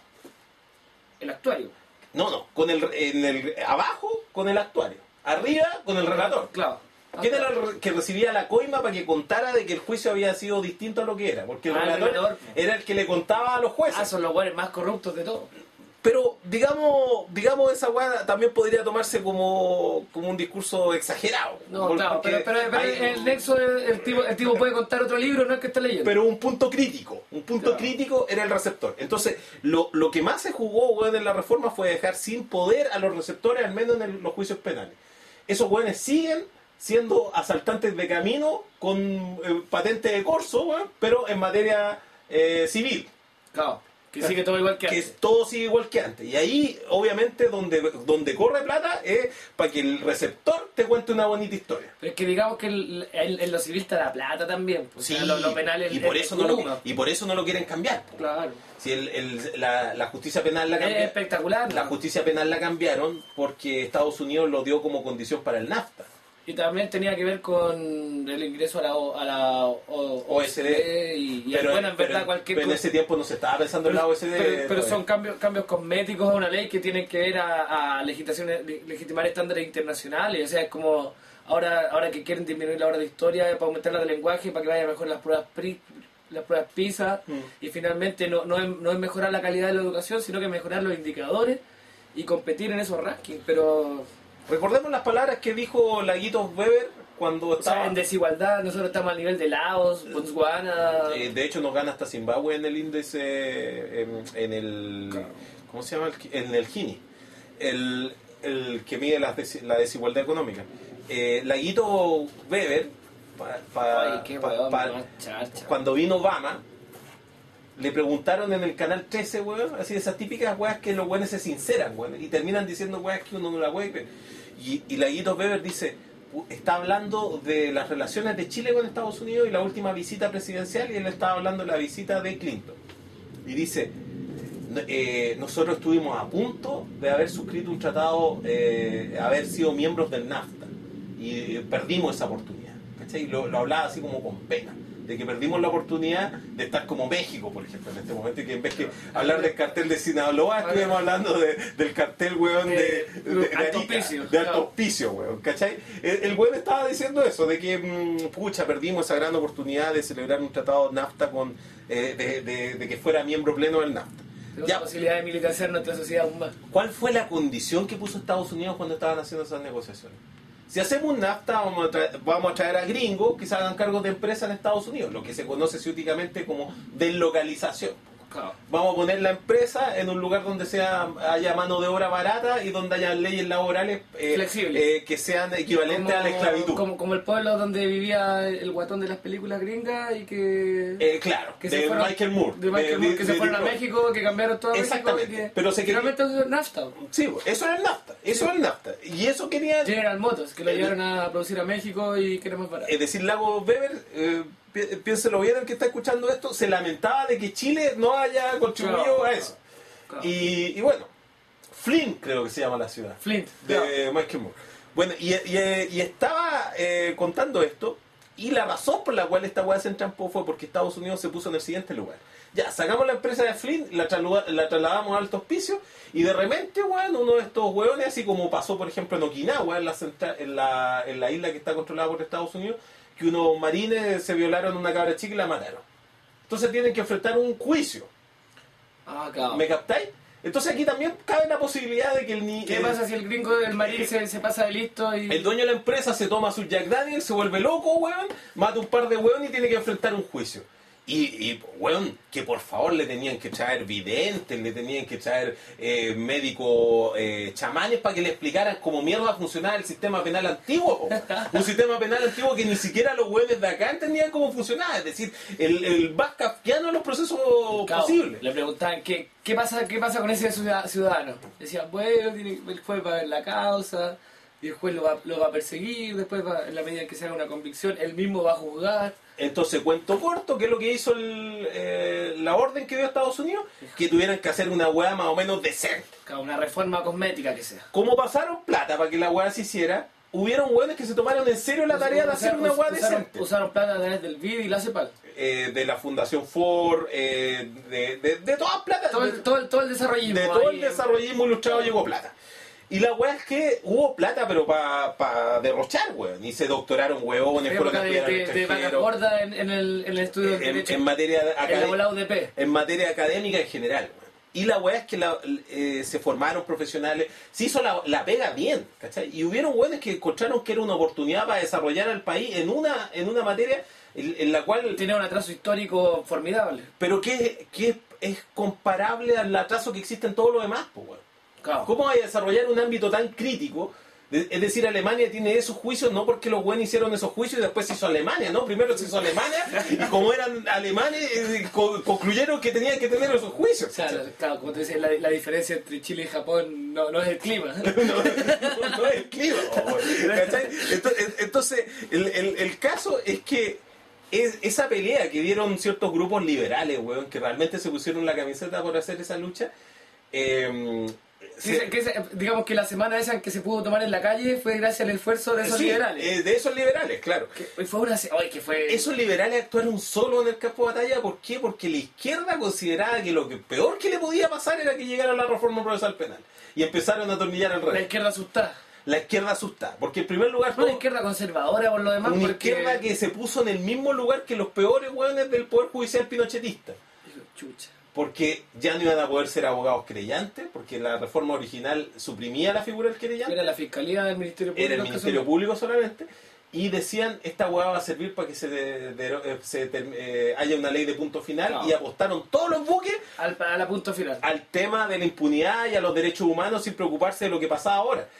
el actuario. No, no, con el, en el abajo con el actuario, arriba con el relator. Claro. ¿Quién era el que recibía la coima para que contara de que el juicio había sido distinto a lo que era? Porque el Ah, el relator relator. era el que le contaba a los jueces. Ah, son los güeyes más corruptos de todos. Pero digamos, digamos esa weá también podría tomarse como, como un discurso exagerado. No, Por- claro, porque pero, pero, pero hay- el nexo, el, el tipo, el tipo puede contar otro libro, no es que esté leyendo. pero un punto crítico, un punto Claro. crítico era el receptor. Entonces, lo, lo que más se jugó, weón, en la reforma fue dejar sin poder a los receptores, al menos en el- los juicios penales. Esos weones siguen siendo asaltantes de camino con eh, patente de corso, weón, pero en materia eh, civil. Claro, que sigue todo igual que Que antes. es- todo sigue igual que antes. Y ahí, obviamente, donde, donde corre plata es para que el receptor te cuente una bonita historia. Pero es que digamos que el- el- en lo civil está la plata también. Pues, o sea, Sí, lo, lo penal es y por es eso no lo, pluma. y por eso no lo quieren cambiar. po. Claro. Si el, el- la, la justicia penal la Es cambiaron, espectacular. la ¿no? justicia penal la cambiaron porque Estados Unidos lo dio como condición para el NAFTA. Y también tenía que ver con el ingreso a la, O- a la O- O- O S D. y, y pero, bueno, en pero- verdad cualquier pero en cosa- ese tiempo no se estaba pensando en la O S D. pero, pero todavía. son cambios cambios cosméticos a una ley que tienen que ver a, a legislaciones- le- legitimar estándares internacionales. O sea, es como ahora ahora que quieren disminuir la hora de historia para aumentar la de lenguaje para que vayan mejor las pruebas pri- las pruebas PISA, Mm. y finalmente no, no, es, no es mejorar la calidad de la educación, sino que mejorar los indicadores y competir en esos rankings. Pero, Recordemos las palabras que dijo Laguitos Weber cuando o estaba... sea, en desigualdad, nosotros estamos al nivel de Laos, Botswana... Eh, de hecho nos gana hasta Zimbabue en el índice, en, en el... Claro. ¿Cómo se llama? El- en el Gini. El, el que mide la, des- la desigualdad económica. Eh, Laguito Weber, pa- pa- Ay, qué pa- weón, pa- más charcha. cuando vino Obama, le preguntaron en el canal trece, weón, así esas típicas weas que los weones se sinceran, weón, y terminan diciendo weas que uno no la puede creer. Y, y Laguito Weber dice, pu- está hablando de las relaciones de Chile con Estados Unidos y la última visita presidencial, y él estaba hablando de la visita de Clinton. Y dice, "No- eh, nosotros estuvimos a punto de haber suscrito un tratado, eh, haber sido miembros del NAFTA, y eh, perdimos esa oportunidad". ¿Cachai? Y lo, lo hablaba así como con pena, de que perdimos la oportunidad de estar como México, por ejemplo, en este momento, y que en vez que hablar del cartel de Sinaloa, estuvimos hablando de, del cartel, weón, de, de, de, alto Arica, auspicio, de alto claro. auspicio, weón, ¿cachai? El, el weón estaba diciendo eso, de que, mm, pucha, perdimos esa gran oportunidad de celebrar un tratado NAFTA con, eh, de, de, de que fuera miembro pleno del NAFTA. Tenemos Ya. la posibilidad de militarizar nuestra sociedad aún más. ¿Cuál fue la condición que puso Estados Unidos cuando estaban haciendo esas negociaciones? Si hacemos un NAFTA, vamos a, traer, vamos a traer a gringos que se hagan cargos de empresa en Estados Unidos, lo que se conoce ciúticamente como deslocalización. Claro. Vamos a poner la empresa en un lugar donde sea haya mano de obra barata y donde haya leyes laborales eh, Flexibles. eh, que sean equivalentes a la esclavitud. Como, como el pueblo donde vivía el guatón de las películas gringas y que... Eh, claro, que de se fueron- Michael Moore. de Michael Moore, que se fueron a México, que cambiaron todo a México. Exactamente, Y que pero se quería- finalmente eso es NAFTA. Sí, eso era el NAFTA. Eso era el NAFTA. Y eso quería... General Motors, que lo Eh, llevaron a producir a México y que era más barato. Es decir, Lago Weber, eh, pi- piénselo bien el que está escuchando esto, se lamentaba de que Chile no haya contribuido Claro, a eso. claro. Y, y bueno, Flint creo que se llama la ciudad. Flint. De claro. Michael Moore. Bueno, y, y- y estaba eh, contando esto, y la razón por la cual esta weá se entrampó fue porque Estados Unidos se puso en el siguiente lugar. Ya, sacamos la empresa de Flint, la, trasluda- la trasladamos a Alto Hospicio, y de repente, weón, uno de estos weones, así como pasó, por ejemplo, en Okinawa, en la, centra- en la, en la isla que está controlada por Estados Unidos, que unos marines se violaron a una cabra chica y la mataron. Entonces tienen que enfrentar un juicio. Ah, claro. ¿Me captáis? Entonces aquí también cabe la posibilidad de que el ni- ¿Qué el- pasa si el gringo del marín se, se pasa de listo y... el dueño de la empresa se toma su Jack Daniels, se vuelve loco, weón, mata un par de weón y tiene que enfrentar un juicio? Y, y, weón, que por favor le tenían que traer videntes, le tenían que traer eh, médicos eh, chamanes para que le explicaran cómo mierda funcionaba el sistema penal antiguo. Po. Un sistema penal antiguo que ni siquiera los weones de acá entendían cómo funcionaba. Es decir, el, el más kafkiano de los procesos Claro, posibles. le preguntaban ¿qué, qué pasa qué pasa con ese ciudad- ciudadano. Decían, bueno, tiene, el juez va a ver la causa, y el juez lo va, lo va a perseguir, después va, en la medida en que se haga una convicción, él mismo va a juzgar. Entonces, cuento corto, ¿qué es lo que hizo el, eh, la orden que dio Estados Unidos? Que tuvieran que hacer una weá más o menos decente. Claro, una reforma cosmética que sea. Como pasaron plata para que la weá se hiciera, hubieron weones que se tomaron en serio la tarea de hacer Usaron- una weá usaron, decente. usaron plata a través del B I D y la CEPAL. Eh, de la Fundación Ford, eh, de, de, de todas plata. Todo el, todo el, todo el desarrollismo. de todo el ahí. desarrollismo ilustrado llegó plata. Y la weá es que hubo plata, pero para pa derrochar, weón. Y se doctoraron weones, fueron Época a de, estudiar al de, de vacas extranjero. gordas en, en el, en el estudio del en, derecho. en materia en la académica. bola U D P. En materia académica en general, weón. Y la weá es que la- eh, se formaron profesionales, se hizo la, la pega bien, ¿cachai? Y hubieron weones que encontraron que era una oportunidad para desarrollar al país en una, en una materia en, en la cual... Tiene un atraso histórico formidable. Pero que, que es comparable al atraso que existe en todo lo demás, pues, weón. Claro. ¿Cómo hay a desarrollar un ámbito tan crítico? De- Es decir, Alemania tiene esos juicios no porque los buenos hicieron esos juicios y después se hizo Alemania, ¿no? Primero se hizo Alemania y como eran alemanes, eh, co- concluyeron que tenían que tener esos juicios. O sea, claro, como te decía, la, la diferencia entre Chile y Japón no, no es el clima. no, no, no es el clima. ¿Cachai? Entonces, entonces el, el- el caso es que es, esa pelea que dieron ciertos grupos liberales, weón, que realmente se pusieron la camiseta por hacer esa lucha, eh, Sí, se- que se- digamos que la semana esa que se pudo tomar en la calle fue gracias al esfuerzo de esos sí, liberales. eh, de esos liberales, claro. Que fue una... se- Ay, que fue... Esos liberales actuaron solo en el campo de batalla. ¿Por qué? Porque la izquierda consideraba que lo que peor que le podía pasar era que llegara la reforma procesal penal. Y empezaron a atornillar al La rey. izquierda asustada. la izquierda asustada. Porque en primer lugar... Una izquierda conservadora por lo demás. Una porque... izquierda que se puso en el mismo lugar que los peores hueones del Poder Judicial pinochetista. Chucha. Porque ya no iban a poder ser abogados creyentes, porque la reforma original suprimía la figura del querellante. Era la Fiscalía del Ministerio Público. Era el Ministerio Público solamente. Y decían, esta hueá va a servir para que se, de, de, se eh, haya una ley de punto final. No. Y apostaron todos los buques al, a la punto final. Al tema de la impunidad y a los derechos humanos sin preocuparse de lo que pasaba ahora.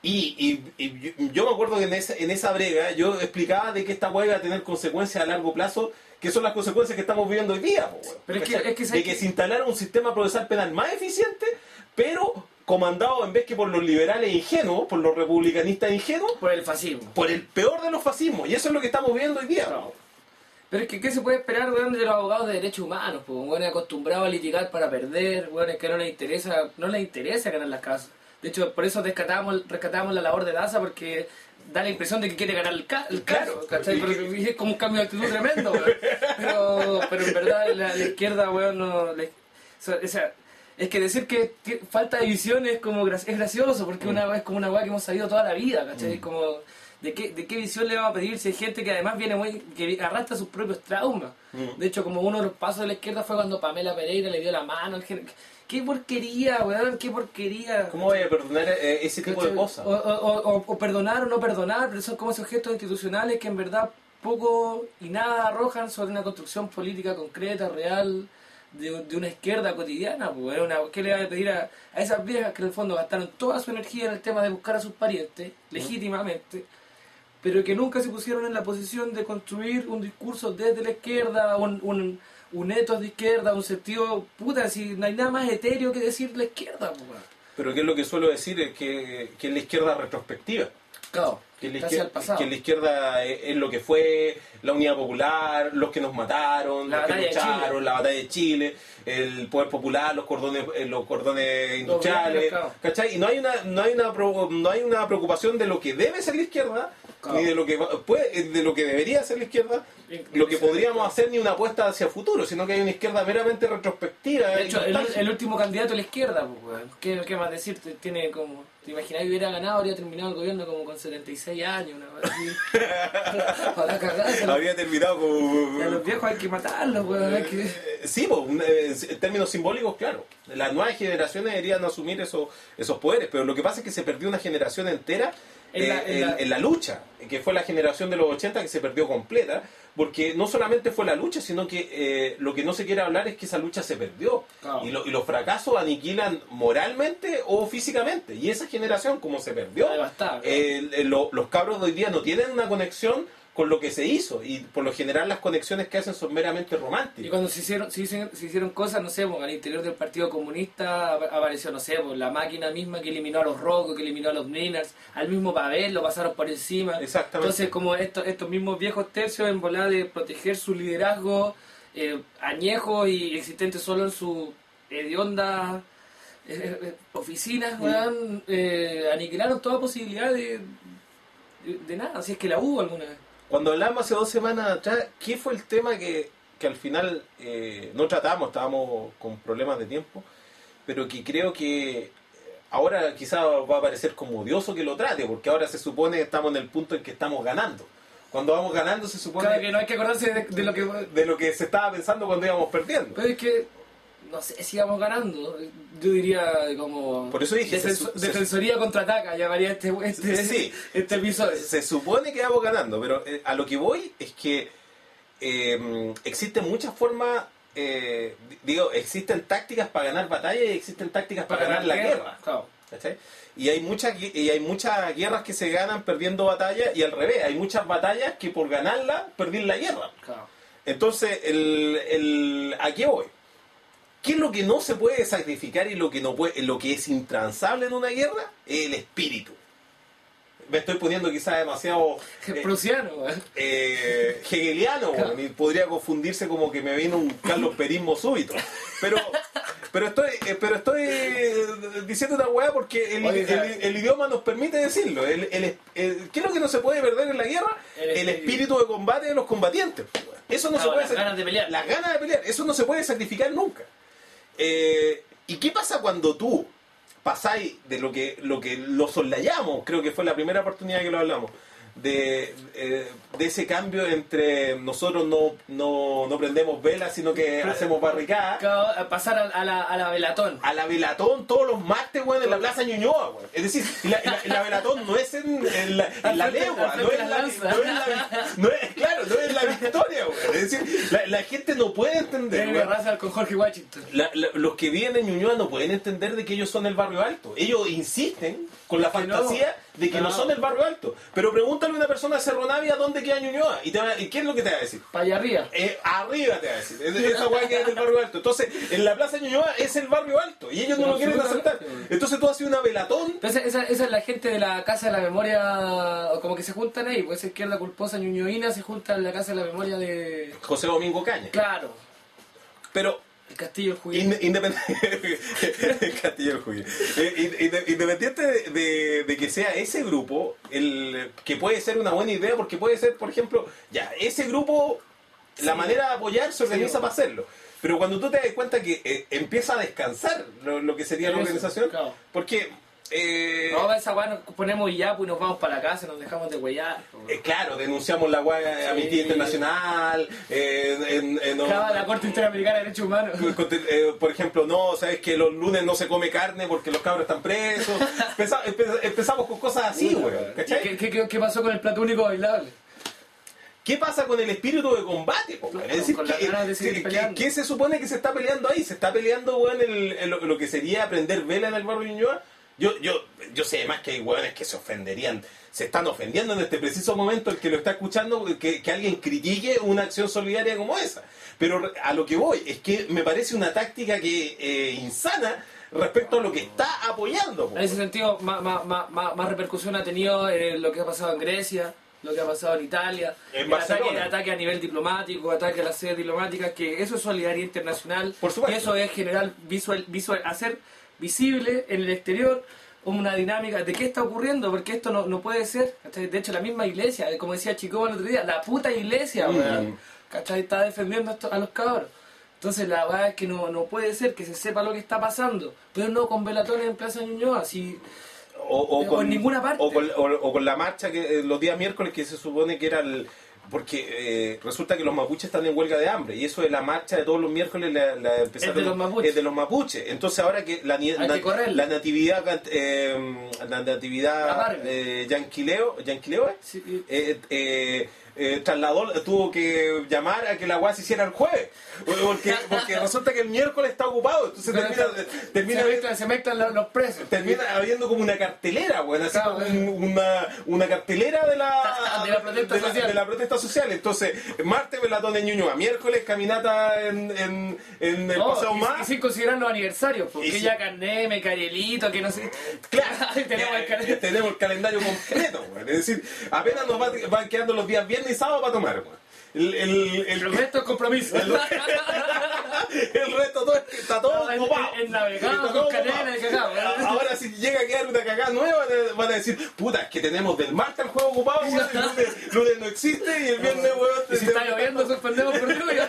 Y, y, y yo, yo me acuerdo que en esa, en esa brega yo explicaba de que esta hueá iba a tener consecuencias a largo plazo, que son las consecuencias que estamos viviendo hoy día. Pero es que, es que, de que, que se instalara un sistema procesal penal más eficiente, pero comandado en vez que por los liberales ingenuos, por los republicanistas ingenuos, por el fascismo. Por el peor de los fascismos. Y eso es lo que estamos viendo hoy día. No. Pero es que, ¿qué se puede esperar, weón, de los abogados de derechos humanos? Pues, weón, acostumbrados a litigar para perder, weón, es que no les interesa, no les interesa ganar las causas. De hecho, por eso rescatamos, rescatamos la labor de Daza, porque da la impresión de que quiere ganar el, ca el caso, ¿cachai? Pero es como un cambio de actitud tremendo, weón. Pero, pero en verdad la, la izquierda, weón, no... Le, o sea, es que decir que, que falta de visión es como es gracioso, porque mm. una es como una weá que hemos sabido toda la vida, ¿cachai? Mm. Como, ¿de qué, ¿de qué visión le vamos a pedir si hay gente que además viene muy, que arrastra sus propios traumas? Mm. De hecho, como uno de los pasos de la izquierda fue cuando Pamela Pereira le dio la mano al gen... ¡Qué porquería, weón! ¡Qué porquería! ¿Cómo voy a perdonar eh, ese tipo ¿cachai? De cosas? O, o, o, o perdonar o no perdonar, pero son como esos gestos institucionales que en verdad poco y nada arrojan sobre una construcción política concreta, real, de, de una izquierda cotidiana. Pues, una, ¿qué le va a pedir a, a esas viejas que en el fondo gastaron toda su energía en el tema de buscar a sus parientes, ¿Mm? legítimamente, pero que nunca se pusieron en la posición de construir un discurso desde la izquierda, un... un un etos de izquierda, un sentido, puta, si no hay nada más etéreo que decir la izquierda, puta. Pero que es lo que suelo decir es que, que es la izquierda retrospectiva. Claro, que la, izquierda, que la izquierda es, es lo que fue, la Unidad Popular, los que nos mataron, la los que lucharon, la batalla de Chile, el poder popular, los cordones, los cordones industriales, claro. ¿Cachai? Y no hay una, no hay una no hay una preocupación de lo que debe ser la izquierda, claro. ni de lo que puede, de lo que debería ser la izquierda, lo que podríamos hacer, ni una apuesta hacia el futuro, sino que hay una izquierda meramente retrospectiva. De hecho, el, el último candidato a la izquierda, pues, ¿qué, qué más decir? Tiene como, ¿te imaginas que hubiera ganado? Habría terminado el gobierno como con setenta y seis años, una vez así. Para cagarse. Habría terminado como... A los viejos hay que matarlos, weón. Hay que... Sí, pues, en términos simbólicos, claro. Las nuevas generaciones deberían asumir esos, esos poderes, pero lo que pasa es que se perdió una generación entera en la, en, la, en la lucha, que fue la generación de los ochenta que se perdió completa, porque no solamente fue la lucha, sino que eh, lo que no se quiere hablar es que esa lucha se perdió. Claro. Y, lo, y los fracasos aniquilan moralmente o físicamente. Y esa generación, como se perdió, eh, eh, lo, los cabros de hoy día no tienen una conexión con lo que se hizo, y por lo general las conexiones que hacen son meramente románticas. Y cuando se hicieron, se hicieron, se hicieron cosas, no sé, pues, al interior del Partido Comunista apareció, no sé, pues, la máquina misma que eliminó a los Rocos, que eliminó a los Niners, al mismo Pavel lo pasaron por encima. Exactamente. Entonces, como estos, estos mismos viejos tercios en volada de proteger su liderazgo eh, añejo y existente solo en su hedionda eh, eh, oficinas, mm. eh, aniquilaron toda posibilidad de, de, de nada, si es que la hubo alguna vez. Cuando hablamos hace dos semanas atrás, ¿qué fue el tema que, que al final eh, no tratamos? Estábamos con problemas de tiempo, pero que creo que ahora quizás va a parecer como odioso que lo trate, porque ahora se supone que estamos en el punto en que estamos ganando. Cuando vamos ganando se supone... Claro, que no hay que acordarse de, de lo que... De lo que se estaba pensando cuando íbamos perdiendo. Pero es que... no sé si íbamos ganando, yo diría como... Por eso dije... Defenso, se, defensoría se, contraataca, llamaría este, este, sí, este episodio. Se, se supone que vamos ganando, pero eh, a lo que voy es que eh, existen muchas formas, eh, digo, existen tácticas para ganar batallas y existen tácticas para, para ganar, ganar la guerra. guerra claro. ¿Cachai? Y hay muchas y hay muchas guerras que se ganan perdiendo batallas, y al revés, hay muchas batallas que por ganarla, perdí la guerra. Claro. Entonces, el, el, ¿a qué voy? ¿Qué es lo que no se puede sacrificar y lo que no puede, lo que es intransable en una guerra? El espíritu. Me estoy poniendo quizás demasiado... Eh, prusiano. Eh, hegeliano. Claro. Podría confundirse como que me viene un Carlos Perismo súbito. Pero pero estoy eh, pero estoy diciendo una hueá porque el, Oye, el, el idioma nos permite decirlo. El, el, el, ¿Qué es lo que no se puede perder en la guerra? El, el espíritu de combate de los combatientes. Eso no, no se puede... Las ganas de pelear. Las ganas de pelear. Eso no se puede sacrificar nunca. Eh, ¿Y qué pasa cuando tú pasáis de lo que lo que lo soslayamos, creo que fue la primera oportunidad que lo hablamos, de, eh, de ese cambio entre nosotros no, no, no prendemos velas, sino que hacemos barricadas. Claro, pasar a, a, la, a la velatón. A la velatón todos los martes, weón, en la Plaza Ñuñoa, weón. Es decir, y la, y la, y la velatón no es en, en la, en la legua, no es la, no es la, no es, claro, no es la Victoria, weón. Es decir, la, la gente no puede entender. Tiene raza con Jorge Washington. La, la, los que viven en Ñuñoa no pueden entender de que ellos son el barrio alto. Ellos insisten con la fantasía no, de que no. no son el barrio alto. Pero pregúntale a una persona de Cerro Navia dónde queda Ñuñoa y, te va, y ¿qué es lo que te va a decir? Para allá arriba. Eh, arriba te va a decir. Esa weá que es el barrio alto. Entonces, en la Plaza Ñuñoa es el barrio alto y ellos no lo quieren aceptar. Entonces tú haces una velatón. Entonces, esa, esa es la gente de la Casa de la Memoria, como que se juntan ahí, pues esa izquierda culposa ñuñoína se junta en la Casa de la Memoria de José Domingo Caña. Claro. Pero el Castillo del Juguete. Ind independiente el Castillo del Juguete. Eh, independiente de, de, de que sea ese grupo, el que puede ser una buena idea, porque puede ser, por ejemplo, ya, ese grupo, sí. la manera de apoyar se organiza sí. para hacerlo. Pero cuando tú te das cuenta que eh, empieza a descansar lo, lo que sería la organización, claro. porque Eh, no, esa weá nos ponemos y ya, pues nos vamos para la casa, nos dejamos de huellar. Eh, claro, denunciamos la weá sí. Amnistía Internacional, eh, en, en, no, claro, la Corte Interamericana de Derechos Humanos. Eh, por ejemplo, no, sabes que los lunes no se come carne porque los cabros están presos. Empezamos, empezamos con cosas así, weón. ¿Qué, qué, ¿Qué pasó con el plato único bailable? ¿Qué pasa con el espíritu de combate? Po, es decir, ¿qué, ¿qué, ¿qué se supone que se está peleando ahí? Se está peleando, weón, el, el, lo que sería prender vela en el barrio Ñuñoa. Yo, yo, yo sé más que hay hueones que se ofenderían, se están ofendiendo en este preciso momento el que lo está escuchando, que, que alguien critique una acción solidaria como esa. Pero a lo que voy es que me parece una táctica que eh, insana respecto a lo que está apoyando. En ese sentido, más, más, más, más repercusión ha tenido eh, lo que ha pasado en Grecia, lo que ha pasado en Italia, en el ataque, ataque a nivel diplomático, ataque a las sedes diplomáticas, que eso es solidaridad internacional, por supuesto. Y eso es general visual, visual, hacer visible en el exterior una dinámica de qué está ocurriendo, porque esto no, no puede ser. De hecho, la misma iglesia, como decía Chico el otro día, la puta iglesia, mm. weón, ¿cachai? Está defendiendo esto a los cabros. Entonces la verdad es que no, no puede ser que se sepa lo que está pasando, pero no con velatones en Plaza Ñuñoa, así, o, o, o con, en ninguna parte. O con, o, o con la marcha que eh, los días miércoles, que se supone que era el... Porque eh, resulta que los mapuches están en huelga de hambre y eso de la marcha de todos los miércoles la, la empezaron, es de los mapuches. Es de los mapuches. Entonces ahora que la, na, que la natividad eh, la natividad eh, yanquileo, yanquileo sí. eh, eh, eh, trasladó, tuvo que llamar a que la guay se hiciera el jueves porque, porque resulta que el miércoles está ocupado, entonces Pero termina, se, termina se, mezclan, se mezclan los, los presos, termina habiendo como una cartelera, bueno, así claro, como un, una, una cartelera de la, de la protesta de la, social, de la protesta social. Entonces martes velatón en Ñuñoa, miércoles caminata en, en, en el no, Paseo y, Más, y sin considerar los aniversarios, porque si, ya Carneme, Carielito, que no sé, claro, tenemos, el calendario. tenemos el calendario completo, bueno. Es decir, apenas nos va, van quedando los días viernes y sábado para tomar, bueno. El, el, el, el resto es compromiso. El, el resto todo es, está todo no, copado. En navegado, con canela y cagado. Ahora si llega a quedar una cagada nueva van a decir, puta, es que tenemos del martes el juego ocupado, el lunes, lunes no existe y el viernes, weón. Si está lloviendo, suspendemos por lluvia.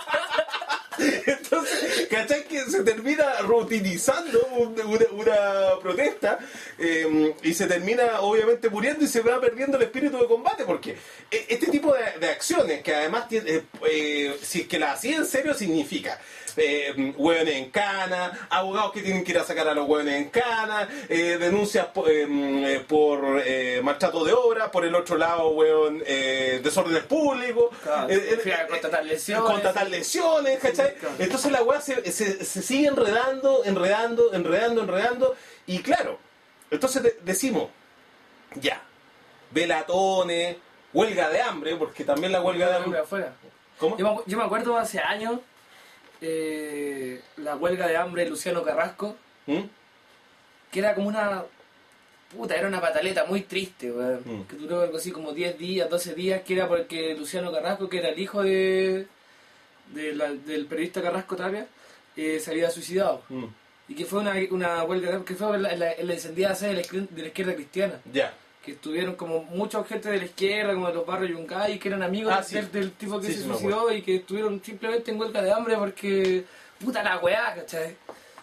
Entonces, ¿cachai? Que se termina rutinizando una, una, una protesta eh, y se termina obviamente muriendo y se va perdiendo el espíritu de combate, porque este tipo de, de acciones que además tiene, eh, si es que la hacía en serio significa eh, hueones en cana, abogados que tienen que ir a sacar a los hueones en cana, eh, denuncias por, eh, por eh, maltrato de obra, por el otro lado, hueón, eh, desórdenes públicos, claro, eh, eh, contratar lesiones, contratar lesiones, ¿cachai? Claro. Entonces la hueá se, se, se sigue enredando, enredando, enredando, enredando, y claro, entonces de, decimos, ya, velatones, huelga de hambre, porque también la huelga de hambre... Afuera. ¿Cómo? Yo me, yo me acuerdo hace años, eh, la huelga de hambre de Luciano Carrasco, ¿Mm? que era como una... Puta, era una pataleta muy triste, weón, ¿Mm? que duró algo así como diez días, doce días, que era porque Luciano Carrasco, que era el hijo de, de la, del periodista Carrasco Tapia, eh, se había suicidado. ¿Mm? Y que fue una, una huelga de hambre, que fue la, la, la encendida sede de la, de la izquierda cristiana. Ya. Yeah. Que estuvieron como mucha gente de la izquierda, como de los barrios Yungay, que eran amigos ah, del, sí. del tipo que sí, se sí, suicidó y que estuvieron simplemente en huelga de hambre porque... Puta la weá, ¿cachai?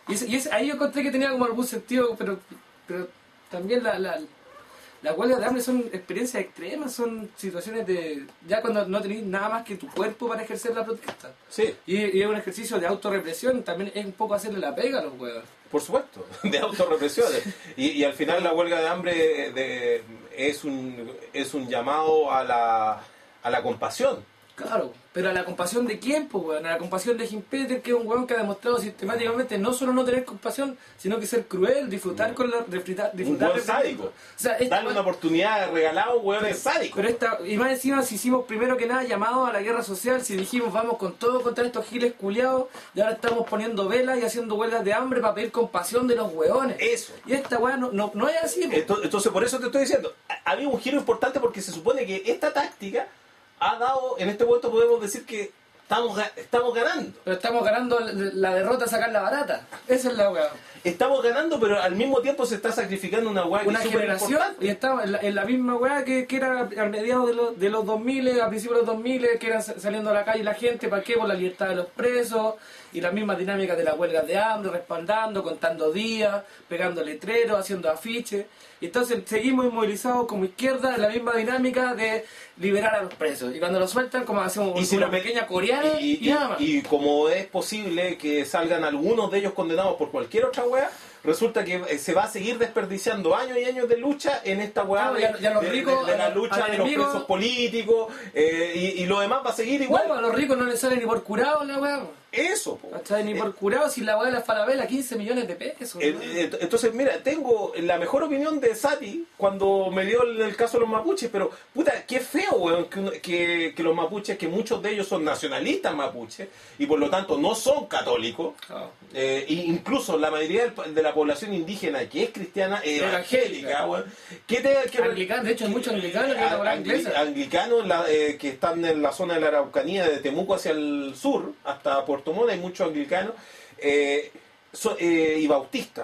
Y, es, y es, ahí yo encontré que tenía como algún sentido, pero, pero también la, la, las huelgas de hambre son experiencias extremas, son situaciones de... ya cuando no tenéis nada más que tu cuerpo para ejercer la protesta. Sí. Y, y es un ejercicio de autorrepresión, también es un poco hacerle la pega a los huevos. Por supuesto, de autorrepresión. Y, y al final la huelga de hambre de, es, un, es un llamado a la, a la compasión. Claro, pero a la compasión de quién, pues, weón, a la compasión de Jim Peter, que es un weón que ha demostrado sistemáticamente no solo no tener compasión, sino que ser cruel, disfrutar con la... disfrutar, disfrutar un weón sádico. O sea, esta, darle una oportunidad regalada a un weón sádico. Pero esta, y más encima, si hicimos primero que nada llamado a la guerra social, si dijimos vamos con todo contra estos giles culiados, y ahora estamos poniendo velas y haciendo huelgas de hambre para pedir compasión de los weones. Eso. Y esta weá no, no, no es así. Pues. Entonces, entonces, por eso te estoy diciendo, había un giro importante porque se supone que esta táctica ha dado, en este momento podemos decir que estamos, estamos ganando. Pero estamos ganando la derrota, sacar la barata. Esa es la weá. Estamos ganando, pero al mismo tiempo se está sacrificando una weá Una que es generación, importante. y estaba en la, en la misma weá que, que era a mediados de los, de los dos mil, a principios de los dos mil, que era saliendo a la calle la gente, ¿para qué? Por la libertad de los presos, y la misma dinámica de las huelgas de hambre, respaldando, contando días, pegando letreros, haciendo afiches. Y entonces seguimos inmovilizados como izquierda en la misma dinámica de liberar a los presos. Y cuando los sueltan, como hacemos Y si una lo- pequeña coreana y, y, y- nada más. y como es posible que salgan algunos de ellos condenados por cualquier otra weá, resulta que eh, se va a seguir desperdiciando años y años de lucha en esta weá Claro, de, ya- ya los de- ricos, de- de la a los- lucha al de los enemigo- presos políticos, eh, y, y lo demás va a seguir igual. Bueno, a los ricos no les sale ni por curado la weá. Eso, po. ¿Cachai? Ni por curado, si la weá de la Falabella, quince millones de pesos. Eh, weón. eh, Entonces, mira, tengo la mejor opinión de Sati cuando me dio el, el caso de los mapuches, pero puta, qué feo, weón, que, uno- que, que los mapuches, que muchos de ellos son nacionalistas mapuches y por lo tanto no son católicos, Claro. eh, e incluso la mayoría del- de la población indígena que es cristiana, es evangélica, Evangélica. weón. ¿Qué te, qué- Anglicano, de hecho hay muchos anglicanos que a- hablan angli- inglés. anglicanos la- eh, que están en la zona de la Araucanía, de Temuco hacia el sur, hasta Puerto Montt, hay muchos anglicanos, eh, so- eh, y bautistas.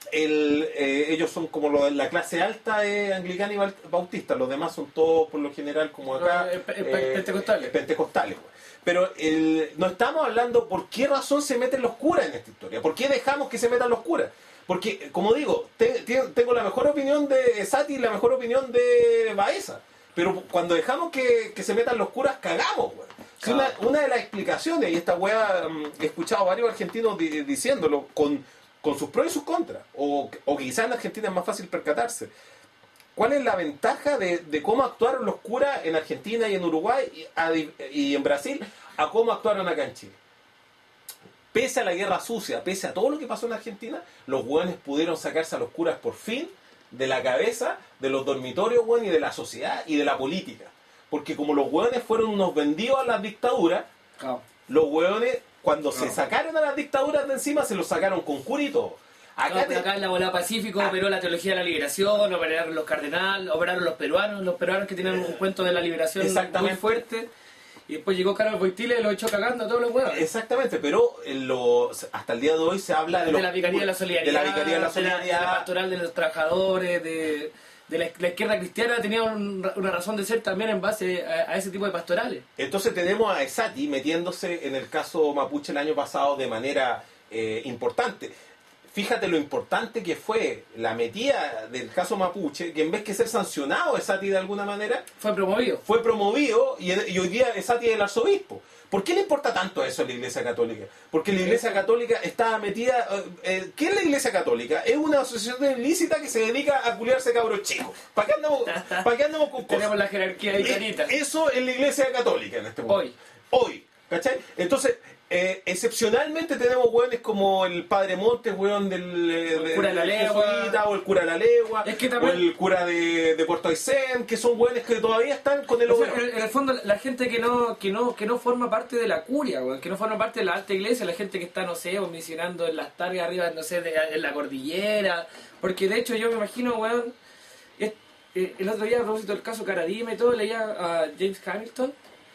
El, eh, ellos son como lo de la clase alta eh, anglicana y bal- bautista, los demás son todos por lo general como acá Eh, pe- pe- pentecostales. pentecostales, güey. Pero el, no estamos hablando por qué razón se meten los curas en esta historia, por qué dejamos que se metan los curas. Porque, como digo, te- te- tengo la mejor opinión de Sati y la mejor opinión de Baeza. Pero cuando dejamos que, que se metan los curas, cagamos, güey. Si una, una de las explicaciones, y esta weá, mm, he escuchado a varios argentinos di- diciéndolo, con, con sus pros y sus contras, o, o quizás en Argentina es más fácil percatarse. ¿Cuál es la ventaja de, de cómo actuaron los curas en Argentina y en Uruguay y, a di- y en Brasil a cómo actuaron acá en Chile? Pese a la guerra sucia, pese a todo lo que pasó en Argentina, los hueones pudieron sacarse a los curas por fin de la cabeza de los dormitorios, hueón, y de la sociedad y de la política. Porque como los hueones fueron unos vendidos a las dictaduras, Claro. los hueones, cuando se Claro. sacaron a las dictaduras de encima, se los sacaron con cura y todo. Acá Acá, te- acá en la volada Pacífico Ah. operó la teología de la liberación, operaron los cardenales, operaron los peruanos, los peruanos que tienen un cuento de la liberación muy Exactamente. fuerte. Y después llegó Carlos Boitila y lo echó cagando a todos los huevos. Exactamente, pero en lo- hasta el día de hoy se habla de, De los- la Vicaría de la Solidaridad, de la Vicaría de la de la, de la Solidaridad. pastoral de los trabajadores, de, de la, la izquierda cristiana tenía un- una razón de ser también en base a, a ese tipo de pastorales. Entonces tenemos a Esati metiéndose en el caso mapuche el año pasado de manera eh, importante. Fíjate lo importante que fue la metida del caso mapuche, que en vez que ser sancionado Esati de alguna manera, Fue promovido. fue promovido y, y hoy día Esati es el arzobispo. ¿Por qué le importa tanto eso a la Iglesia Católica? Porque la Iglesia Católica está metida... eh, eh, ¿Qué es la Iglesia Católica? Es una asociación ilícita que se dedica a culiarse cabros chicos. ¿Para qué andamos, ¿para qué andamos con cosas? Tenemos la jerarquía ahí Eh, clarita. Eso es la Iglesia Católica en este momento. Hoy. Hoy. ¿Cachai? Entonces, eh, excepcionalmente tenemos hueones como el Padre Montes, hueón del eh, El cura de la del Legua. jesuita, o el cura de la Legua, Es que también- o el cura de, de Puerto Aysén, que son hueones que todavía están con el O sea, overol. en, en el fondo, la gente que no que no que no forma parte de la curia, weón, que no forma parte de la alta iglesia, la gente que está, no sé, o misionando en las targas arriba, no sé, de- en la cordillera. Porque de hecho yo me imagino, weón, es- eh, el otro día, a propósito del caso Caradima y todo, leía a James Hamilton,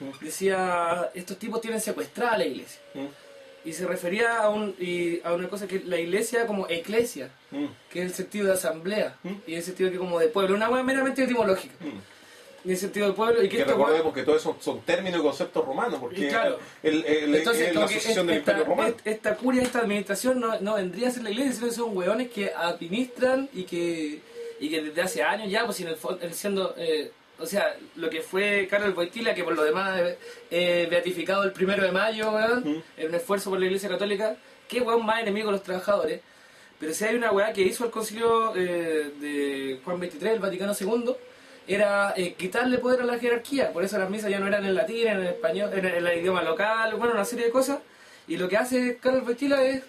decía, estos tipos tienen secuestrada la iglesia. Mm, Y se refería a, un, y a una cosa que es la iglesia como eclesia, mm, que es el sentido de asamblea, ¿Mm? y el sentido que como de pueblo, una weá meramente etimológica. mm. ni sentido del pueblo. Y que, que esto, recordemos que todo eso son términos y conceptos romanos, porque claro. el, el, Entonces, el, como la que asociación es- del esta, Imperio Romano. es- esta curia, esta administración no, no vendría a ser la iglesia, sino que son hueones que administran y que, y que desde hace años ya, pues en el fondo, él siendo, eh, o sea, lo que fue Carlos Wojtyla, que por lo demás eh, eh, beatificado el primero de mayo, weón, Mm. en un esfuerzo por la iglesia católica, qué weón más enemigo de los trabajadores. Pero si hay una weá que hizo el concilio eh, de Juan veintitrés, el Vaticano segundo, era eh, quitarle poder a la jerarquía. Por eso las misas ya no eran en latín, en español, en el, idioma local, bueno, una serie de cosas. Y lo que hace Carlos Wojtyla es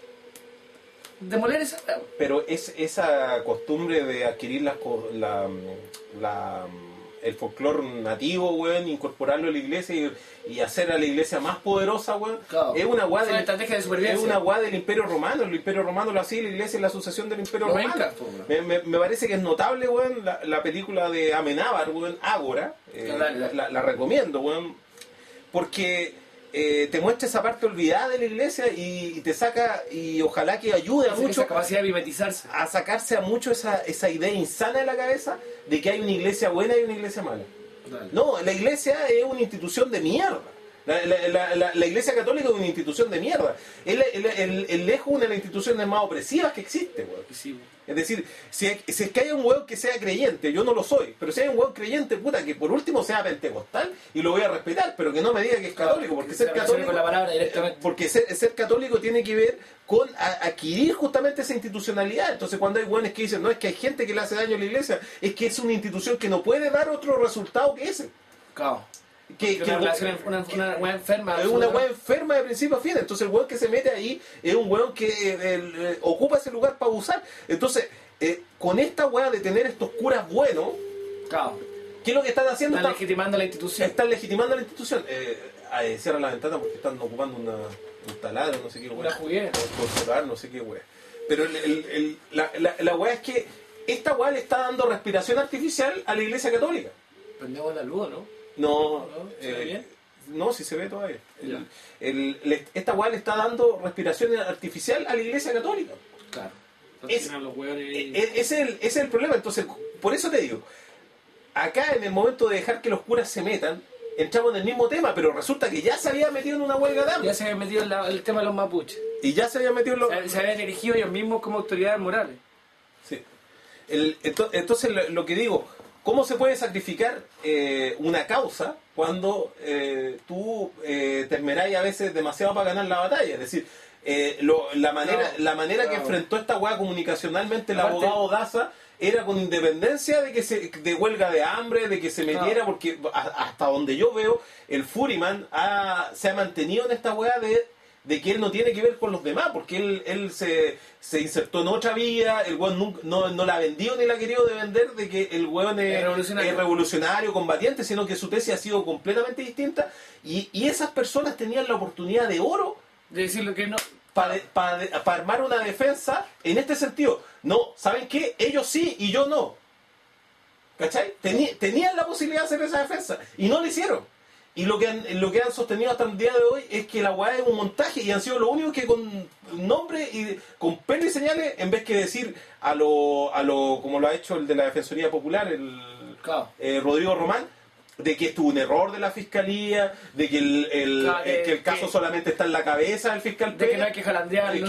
demoler esa weá. Pero es esa costumbre de adquirir las co- la, la- el folclore nativo, weón, incorporarlo a la iglesia y, y hacer a la iglesia más poderosa, weón, Claro. es una weá Es una del, estrategia de es supervivencia. una weá del Imperio Romano. El Imperio Romano lo hacía, la iglesia es la sucesión del Imperio Los Romano. incas, po, weón. Me, me- me parece que es notable, weón, la, la película de Amenábar, weón, Ágora. eh, No, dale, dale. La, la recomiendo, weón, porque eh, te muestra esa parte olvidada de la iglesia y, y te saca, y ojalá que ayude a Esa- mucho esa capacidad de mimetizarse. a sacarse a mucho esa, esa idea insana de la cabeza de que hay una iglesia buena y una iglesia mala. Dale. No, la iglesia es una institución de mierda. La, la- la- la- la iglesia católica es una institución de mierda. Es la- el, el- el lejos una de las instituciones más opresivas que existe, weón. Sí, weón. Es decir, si, hay- si es que hay un weón que sea creyente, yo no lo soy, pero si hay un weón creyente, puta, que por último sea pentecostal y lo voy a respetar, pero que no me diga que es católico, porque Que ser se relacione católico, con la palabra directamente. porque ser, ser católico tiene que ver con a- adquirir justamente esa institucionalidad. Entonces cuando hay weones que dicen, no, es que hay gente que le hace daño a la iglesia, es que es una institución que no puede dar otro resultado que ese. Claro. Que, Que que- una relación, una, una weá enferma. es una absoluta. weá enferma de principio a fin. Entonces el weón que se mete ahí es un weón que eh, el, eh, ocupa ese lugar para abusar. Entonces, eh, con esta weá de tener estos curas buenos, Claro. ¿qué es lo que están haciendo? Están Están, legitimando la institución. están legitimando la institución. Eh, eh, cierra la ventana porque están ocupando una, un taladro, no sé qué Una weá. juguera. Por solar, no sé qué weá. Pero el, el- el- la, la, la weá es que esta weá le está dando respiración artificial a la iglesia católica. Prendemos la luz, ¿no? No, ¿No? ¿Se eh, ve bien? no, si se ve todavía. Ya. El, el- le- esta weá le está dando respiración artificial a la iglesia católica. Claro. Es- Entonces, los hueones E- ahí- e- Ese es, el, ese es el problema. Entonces, por eso te digo, acá en el momento de dejar que los curas se metan, entramos en el mismo tema, pero resulta que ya se había metido en una huelga de hambre. Ya se habían metido en la- el tema de los mapuches. Y ya se había metido en los... Se, se habían erigido ellos mismos como autoridades morales. Sí. El- ento- entonces, lo, lo que digo, ¿cómo se puede sacrificar eh, una causa cuando eh, tú eh, te esmeráis a veces demasiado para ganar la batalla? Es decir, eh, lo- la manera, Claro, la manera que claro. enfrentó esta weá comunicacionalmente el Aparte- abogado Daza era con independencia de que se, de huelga de hambre, de que se metiera, Claro. porque a- hasta donde yo veo, el Furiman ha- se ha mantenido en esta weá de, de que él no tiene que ver con los demás, porque él, él se, se insertó en otra vida, el weón nunca- no, no la vendió ni la ha querido de vender, de que el weón es, Es revolucionario. es revolucionario, combatiente, sino que su tesis ha sido completamente distinta, y, y esas personas tenían la oportunidad de oro De decir lo que no. para, para, para armar una defensa en este sentido. No, ¿saben qué? Ellos sí y yo no. ¿Cachai? Tení- tenían la posibilidad de hacer esa defensa y no lo hicieron. Y lo que han, lo que han sostenido hasta el día de hoy es que la weá es un montaje y han sido los únicos que con nombre y con pelo y señales, en vez que decir a lo, a lo como lo ha hecho el de la Defensoría Popular, el Claro. eh, Rodrigo Román, de que esto es un error de la fiscalía, de que el, el, Claro, eh, que- que el caso que- solamente está en la cabeza del fiscal De que Peña. no hay que jalandrearlo.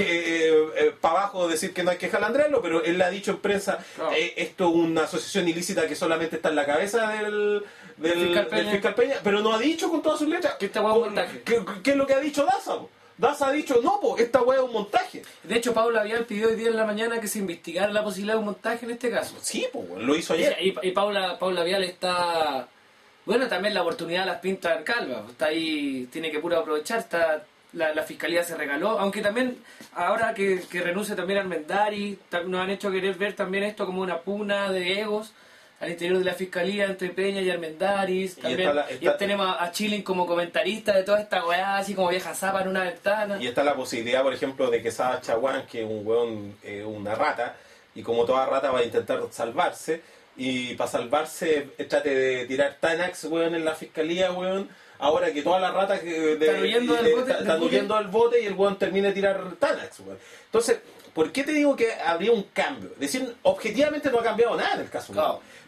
Para abajo decir que no hay que jalandrearlo, pero él le ha dicho en prensa, Claro. eh, esto es una asociación ilícita que solamente está en la cabeza del, del, fiscal del Peña. fiscal Peña, pero no ha dicho con todas sus letras. Que esta hueá es un montaje. ¿Qué, qué es lo que ha dicho Daza? po? Daza ha dicho, no, po, esta hueá es un montaje. De hecho, Paula Vial pidió hoy día en la mañana que se investigara la posibilidad de un montaje en este caso. Sí, po, lo hizo ayer. Y, y Paula, Paula Vial está... Bueno, también la oportunidad las pinta en calva. Está ahí, tiene que puro aprovechar. Está, la, la fiscalía se regaló. Aunque también, ahora que, que renuncia también Armendari, ta- nos han hecho querer ver también esto como una pugna de egos al interior de la fiscalía entre Peña y Armendaris. Y También está la- ya está- tenemos a, a Chilling como comentarista de toda esta weá, así como vieja zapa en una ventana. Y está la posibilidad, por ejemplo, de que Saba Chaguán, que es un weón, eh, una rata, y como toda rata va a intentar salvarse, y para salvarse eh, trate de tirar Tanax, weón, en la fiscalía, weón, ahora que todas las ratas que, de- Están huyendo del de- bote, están del bote. huyendo al bote y el weón termina de tirar Tanax, weón. Entonces, ¿por qué te digo que habría un cambio? Es decir, objetivamente no ha cambiado nada en el caso, Claro. weón.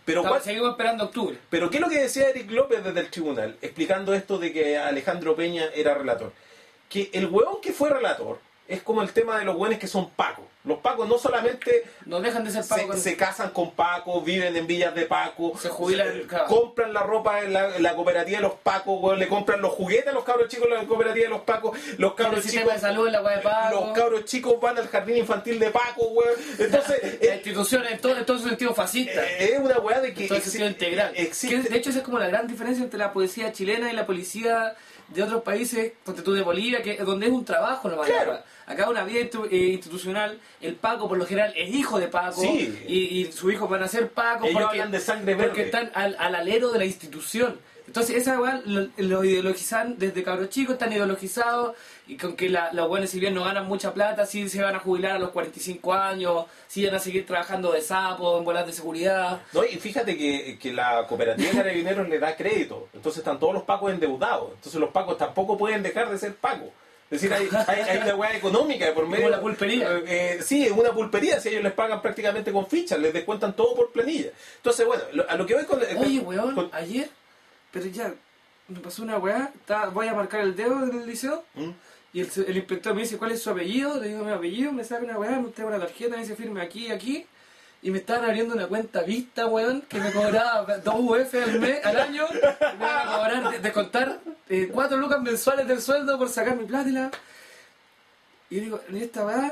Pero, Estamos, ¿cuál, seguimos esperando octubre. pero ¿qué es lo que decía Eric López desde el tribunal? Explicando esto de que Alejandro Peña era relator. Que el huevón que fue relator es como el tema de los hueones que son pacos. Los pacos no solamente No dejan de ser pacos. se, con- se casan con pacos, viven en villas de pacos, Se jubilan, se- claro. compran la ropa en la, en la cooperativa de los pacos, hueón, le compran los juguetes a los cabros chicos en la cooperativa de los pacos, los el cabros sistema chicos... de salud en la weá de pago. Los cabros chicos van al jardín infantil de Paco, weón. Entonces, La es, institución en todo, en todo su sentido fascista. es una weá de que En todo el exi- sentido integral. existe. Que, de hecho, esa es como la gran diferencia entre la policía chilena y la policía de otros países, ponte tú de Bolivia, que donde es un trabajo nomás. Claro. Acá. Acá una vida institu- eh, institucional, el Paco por lo general es hijo de Paco, Sí. y, y sus hijos van a ser Paco Ellos porque, hablan de sangre porque verde. están al, al alero de la institución. Entonces esa weá lo, lo ideologizan desde cabros chicos, están ideologizados, y con que la, los buenos si bien no ganan mucha plata, sí se van a jubilar a los cuarenta y cinco años, sí van a seguir trabajando de sapo, en bolas de seguridad. No, y fíjate que, que la cooperativa de carabineros le da crédito. Entonces están todos los pacos endeudados. Entonces los pacos tampoco pueden dejar de ser pacos. Es decir, hay, hay, hay una weá económica de por medio. Como la pulpería. Eh, eh, sí, es una pulpería. Si ellos les pagan prácticamente con fichas, les descuentan todo por planilla. Entonces, bueno, lo- a lo que voy con... Oye, weón, con- ayer, pero ya, me pasó una weá, estaba- voy a marcar el dedo en el liceo, ¿Mm? y el, el inspector me dice, ¿cuál es su apellido? Le digo mi apellido, me saca una weá, me trae una tarjeta, me dice, firme aquí, aquí, y me estaban abriendo una cuenta vista, weón, que me cobraba dos U F al mes, al año, y me iban a cobrar, de, de contar eh, cuatro lucas mensuales del sueldo por sacar mi plata y la... Y yo digo, ¿en esta weá?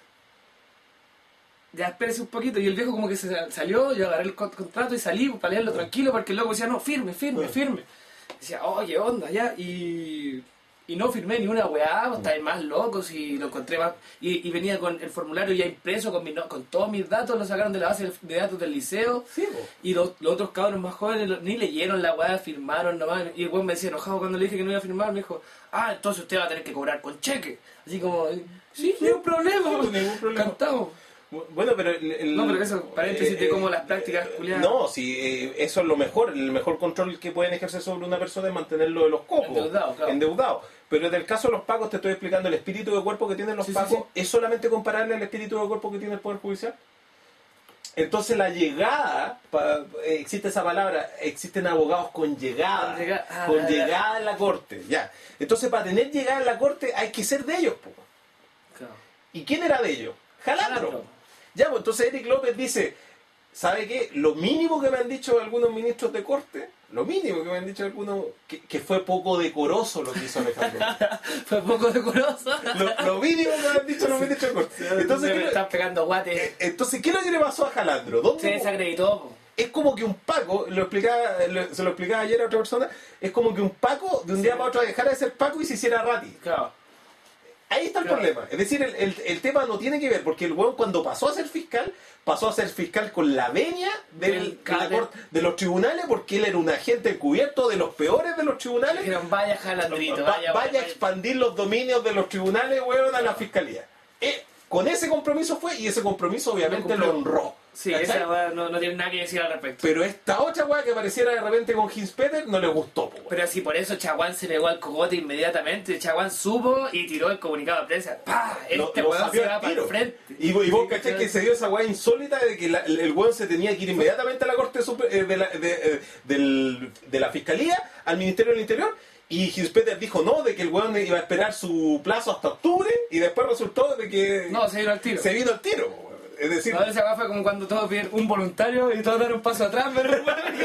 Ya espérese un poquito, y el viejo como que se salió, yo agarré el con- contrato y salí para leerlo tranquilo, porque el loco decía, no, firme, firme, firme. Decía, oye, onda, ya, y... Y no firmé ni una weá, vos estáis más locos y lo encontré más... Y, y venía con el formulario ya impreso, con, mi, no- con todos mis datos, lo sacaron de la base de datos del liceo. Sí, po. Y los, los otros cabros más jóvenes lo- ni leyeron la weá, firmaron nomás. Y el weón me decía enojado cuando le dije que no iba a firmar, me dijo, ah, entonces usted va a tener que cobrar con cheque. Así como, sí, no hay un problema, Sí, ningún problema. cantamos. Bueno, pero... El, el- No, pero eso, paréntesis de eh, cómo eh, las prácticas culiadas... No, sí, eh, eso es lo mejor. El mejor control que pueden ejercer sobre una persona es mantenerlo de los cocos. Endeudado, claro. Endeudado. Pero en el caso de los pacos, te estoy explicando, el espíritu de cuerpo que tienen los Sí, sí, pacos sí. es solamente comparable al espíritu de cuerpo que tiene el Poder Judicial. Entonces la llegada, pa- eh, existe esa palabra, existen abogados con llegada, Con llega- ah, con ya, ya. llegada en la corte, ya. Entonces para tener llegada en la corte hay que ser de ellos, po. Claro. ¿Y quién era de ellos? Jalandro. Jalandro. Ya, pues entonces Eric López dice, ¿sabe qué? Lo mínimo que me han dicho algunos ministros de corte, lo mínimo que me han dicho algunos, que, que fue poco decoroso lo que hizo Alejandro. Fue poco decoroso. lo, lo mínimo que me han dicho los ministros de corte. Entonces, me ¿qué, le- están pegando guates. entonces, ¿qué es lo que le pasó a Jalandro? ¿Dónde Se desacreditó, po. es como que un Paco, lo explicaba, lo- se lo explicaba ayer a otra persona, es como que un Paco de un día para otro dejara de ser Paco y se hiciera Rati. Claro. Ahí está el Claro. problema. Es decir, el, el- el tema no tiene que ver, porque el hueón cuando pasó a ser fiscal, pasó a ser fiscal con la venia del- Del- de, la del- corte- de los tribunales, porque él era un agente encubierto de los peores de los tribunales. Dijeron, vaya jalandrito, Va- vaya, vaya a expandir los dominios de los tribunales, hueón, a la fiscalía. Eh, con ese compromiso fue, y ese compromiso obviamente Lo lo cumplió. honró. Sí, ¿Cachai? esa weá no, no tiene nada que decir al respecto. Pero esta otra weá que apareciera de repente con Hinspeter no le gustó, po, weón. Pero así por eso Chaguán se pegó al cogote inmediatamente. Chaguán supo y tiró el comunicado de prensa. ¡Pah! Lo- Este lo weón sapió se al va para el tiro. frente. Y, vos- y vos cachai que se dio esa weá insólita de que la- el, el weón se tenía que ir inmediatamente a la corte Supe- eh, de, la, de, eh, del- de la fiscalía, al Ministerio del Interior, y Hinspeter dijo no, de que el weón iba a esperar su plazo hasta octubre, y después resultó de que No, se vino al tiro. se vino al tiro, po, weón. Es decir, No, esa weá fue como cuando todos piden un voluntario y todos dan un paso atrás. Me recuerdo que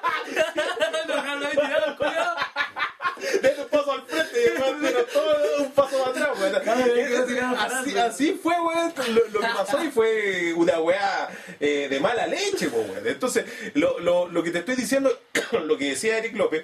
no, no, no, tiraron el culiao. denle un paso al frente y el weón tiró todo un paso atrás, weón. Claro, hay que tirar para Así, adelante. así fue, weón, lo, lo que pasó y fue una weá eh, de mala leche, po, weón. Entonces, lo, lo, lo que te estoy diciendo, lo que decía Eric López,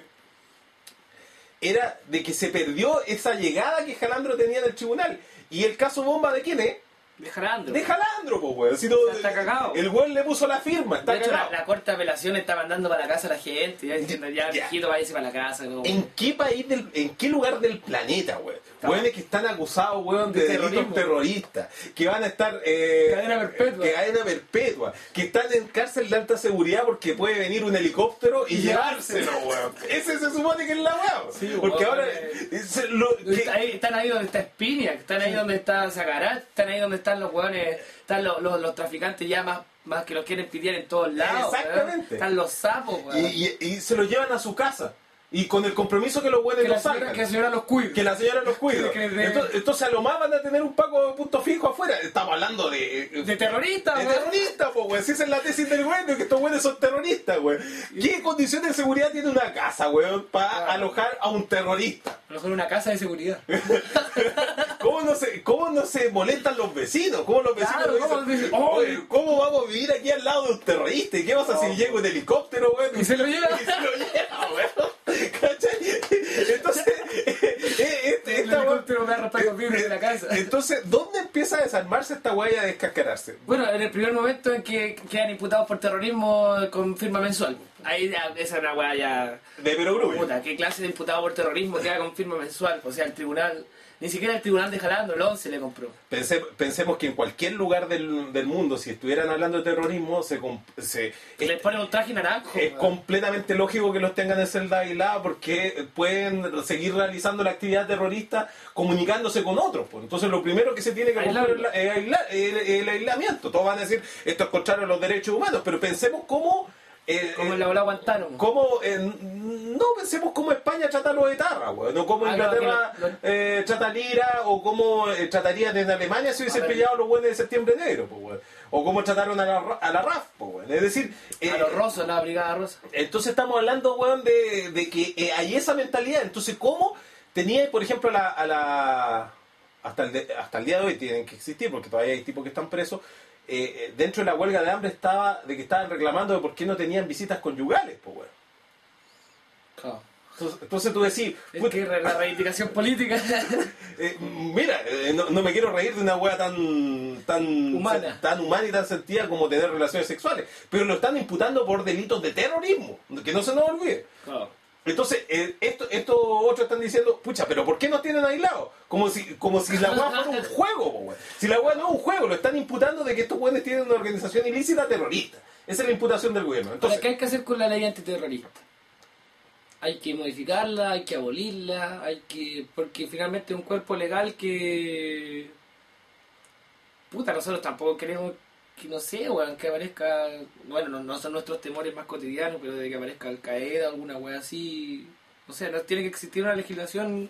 era de que se perdió esa llegada que Jalandro tenía en el tribunal. Y el caso bomba de quién es? De Jalandro. De Jalandro, po, weón. Si no, Está cagado. el weón le puso la firma, está De hecho, la, cagado. la corte de apelación está mandando para la casa a la gente, ya diciendo, ya, Ya. viejito, váyase para la casa. ¿No? ¿En qué país, del, en qué lugar del planeta, weón? Claro. Weones que están acusados, weón, de, De delitos terrorismo. terroristas, que van a estar... Eh, Cadena perpetua. Que cadena perpetua. Que están en cárcel de alta seguridad porque puede venir un helicóptero y Y llevárselo, weón. Ese se supone que es la weón. Sí, porque weón, ahora... eh. es lo- que- Está ahí- están ahí donde está Spinia, están ahí donde está Zagarat, están ahí donde están los hueones, están los, los, los traficantes ya más, más que los quieren pitear en todos lados. Exactamente. Weón. Están los sapos, weón. Y, y, y se los llevan a su casa. Y con el compromiso que los buenos que los la señora, salgan. que la señora los cuide. Que la señora los cuide. Que de- entonces, entonces a lo más van a tener un Paco de punto fijo afuera. Estamos hablando de... De terroristas, De weón. terroristas, pues, güey. Si esa es la tesis del güey, que estos güeyes son terroristas, güey. ¿Qué condiciones de seguridad tiene una casa, güey, para Claro. alojar a un terrorista? A lo mejor una casa de seguridad. ¿Cómo no se, cómo no se molestan los vecinos? ¿Cómo los vecinos Claro, dicen, ¿cómo dicen? "Oye, ¿cómo vamos a vivir aquí al lado de un terrorista? ¿Y qué pasa si No. llego en helicóptero, güey? Y se lo lleva. Y se lo lleva, güey. ¿Cachai? Entonces, eh, eh, este, El esta güey- helicóptero me va a romper los vidrios de la casa. Entonces, ¿dónde empieza a desarmarse esta güey y a descascararse? Bueno, en el primer momento en que quedan imputados por terrorismo con firma mensual. Ahí ya, esa es una weá ya... De perogrullo. Puta, ¿qué clase de imputado por terrorismo queda con firma mensual? O sea, el tribunal... Ni siquiera el tribunal de Jalando, el once le compró. Pense- pensemos que en cualquier lugar del, del mundo, si estuvieran hablando de terrorismo, se, com- se- Les es, ponen un traje naranjo. es weón. completamente lógico que los tengan en celda aislada porque pueden seguir realizando la actividad terrorista comunicándose con otros. Pues. Entonces lo primero que se tiene que romper es la- es aislar- el, el aislamiento. Todos van a decir, esto es contrario a los derechos humanos, pero pensemos cómo... eh, Como eh, en la ola Guantánamo. cómo, eh, no pensemos cómo España trata a los etarras, güey, no cómo Ah, no, Inglaterra que lo- eh, trata al IRA, o cómo eh, tratarían en Alemania si hubiesen A ver. pillado los buenos de septiembre negro, pues, güey. O cómo trataron a la, a la R A F, pues, güey. Es decir, eh, A los rosos, la brigada rosa. entonces estamos hablando, weón, de, de que eh, hay esa mentalidad. Entonces, ¿cómo tenía, por ejemplo, a la... A la hasta, el de- hasta el día de hoy tienen que existir, porque todavía hay tipos que están presos. eh, eh, dentro de la huelga de hambre estaba de que estaban reclamando de por qué no tenían visitas conyugales, pues, weón. Claro. Entonces, entonces tú decís, Es puta, que re- la reivindicación política... eh, mira, eh, no, no me quiero reír de una wea tan tan Humana. tan humana y tan sentida como tener relaciones sexuales, pero lo están imputando por delitos de terrorismo, que no se nos olvide. Claro. Entonces, eh, esto, estos otros están diciendo, pucha, pero ¿por qué nos tienen aislados? Como si, como si la wea fuera un juego, po, wea. Si la wea no es un juego, lo están imputando de que estos weones tienen una organización ilícita terrorista. Esa es la imputación del gobierno. Ahora, Entonces, ¿qué hay que hacer con la ley antiterrorista? Hay que modificarla, hay que abolirla, hay que... Porque finalmente es un cuerpo legal que... Puta, nosotros tampoco queremos que, no sé, weón, que aparezca... Bueno, no, no son nuestros temores más cotidianos, pero de que aparezca Al Qaeda, alguna wea así... O sea, no tiene que existir una legislación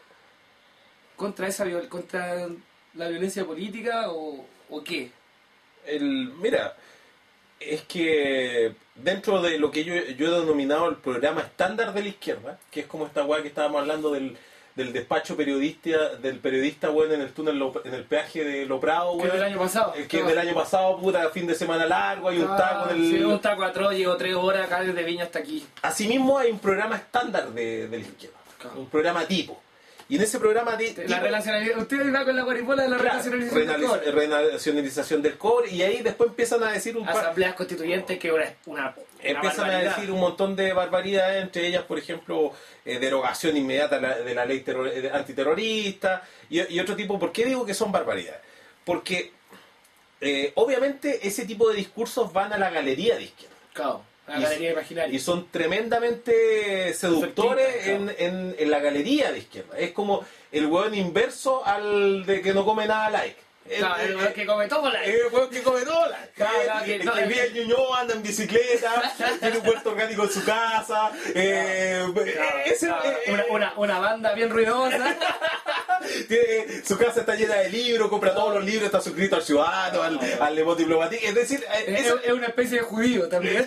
contra esa viol- contra la violencia política o, o qué. el, mira, es que dentro de lo que yo, yo he denominado el programa estándar de la izquierda, que es como esta weá que estábamos hablando del, del despacho periodista, del periodista bueno en el túnel, Lo- en el peaje de Lo Prado, Que weón, del año pasado. eh, que del año pasado, puta, fin de semana largo, hay un taco en el... Sí, un taco atroz, llevo tres horas acá desde Viña hasta aquí. Asimismo hay un programa estándar de, de la izquierda, Claro. un programa tipo. Y en ese programa de, La relacionalidad, usted va con la guaripola de la Claro, relacionalización del renaliz- cobre. renacionalización del cobre, y ahí después empiezan a decir un par... Asambleas constituyentes que una, una, una Empiezan a barbaridad. decir un montón de barbaridades, entre ellas, por ejemplo, eh, derogación inmediata de la, de la ley terror- eh, antiterrorista y, y otro tipo. ¿Por qué digo que son barbaridades? Porque eh, obviamente ese tipo de discursos van a la galería de izquierda. Claro, la Y- galería imaginaria. Y son tremendamente seductores Efectivo, en, en, en la galería de izquierda. Es como el hueón inverso al de que no come nada like. El- Claro, el, el- el que come todo la... el hueón que come dólar. Claro, El- claro, que el no, que el- vive en Ñuñoa, anda en bicicleta, tiene un huerto orgánico en su casa. eh, Claro, ese- claro, eh, una, una, una banda bien ruidosa. tiene- su casa está llena de libros, compra todos los libros, está suscrito al Ciudadano, al, al Le Monde Diplomatique. Es decir, eh, es, ese, es una especie de judío también.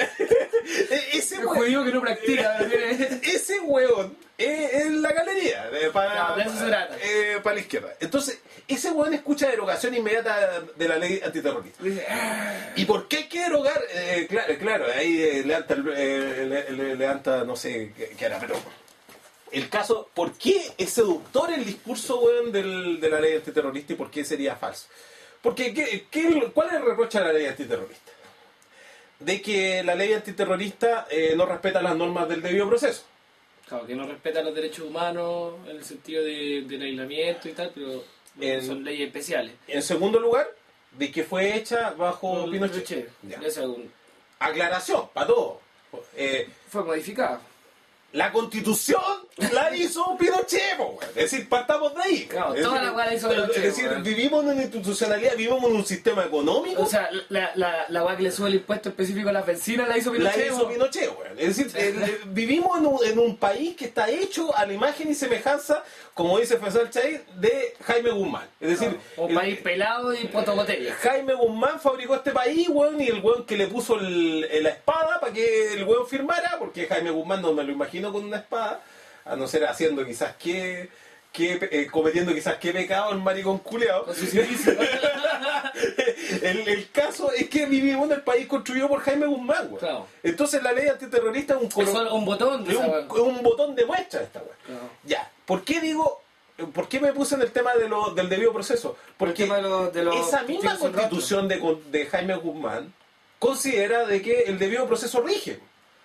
ese Un hueón- judío que no practica. pero tiene- ese hueón es, es la galería eh, para, Claro, de eso se trata. eh, para la izquierda. Entonces, ese hueón escucha derogación inmediata de la ley antiterrorista. Dice, "Ah". ¿Y por qué hay que derogar? Eh, claro, claro, ahí eh, levanta, el- eh, le- le- levanta, no sé qué, qué era, pero el caso, ¿por qué es seductor el discurso, weón, del, de la ley antiterrorista y por qué sería falso? Porque, ¿qué, qué, ¿cuál es el reproche a la ley antiterrorista? De que la ley antiterrorista eh, no respeta las normas del debido proceso. Claro, que no respeta los derechos humanos en el sentido de, del aislamiento y tal, pero En- son leyes especiales. En segundo lugar, de que fue hecha bajo Por Pinochet. Pinochet. Ya. Eso es un- Aclaración, para todo. Eh, fue modificado. la Constitución la hizo Pinochet, po, weón. Es decir, partamos de ahí. Claro, es toda decir, la weá la hizo Pinochet, Es decir, weón. vivimos en una institucionalidad, vivimos en un sistema económico. O sea, la, la, la weá que le sube el impuesto específico a las bencinas la hizo Pinochet. La hizo weón. Pinochet, weón. Es decir, eh, eh, vivimos en un, en un país que está hecho a la imagen y semejanza, como dice Faisal Chaid, de Jaime Guzmán. Es decir, Claro, un el- país pelado y potobotella. Jaime Guzmán fabricó este país, weón, y el weón que le puso el- el- la espada para que el weón firmara, porque Jaime Guzmán no me lo imagino con una espada, a no ser haciendo quizás que, que eh, cometiendo quizás qué pecado el maricón culeado. Con su silicio. el, el caso es que vivimos en el país construido por Jaime Guzmán, weón. Claro. Entonces la ley antiterrorista es un, Es colo- solo un botón de es esa un, weá. es un botón de muestra esta weón. Claro. Ya, ¿por qué digo... ¿Por qué me puse en el tema de lo, del debido proceso? Porque tema de lo- de los esa misma testigos sin constitución de, con- de Jaime Guzmán considera de que el debido proceso rige.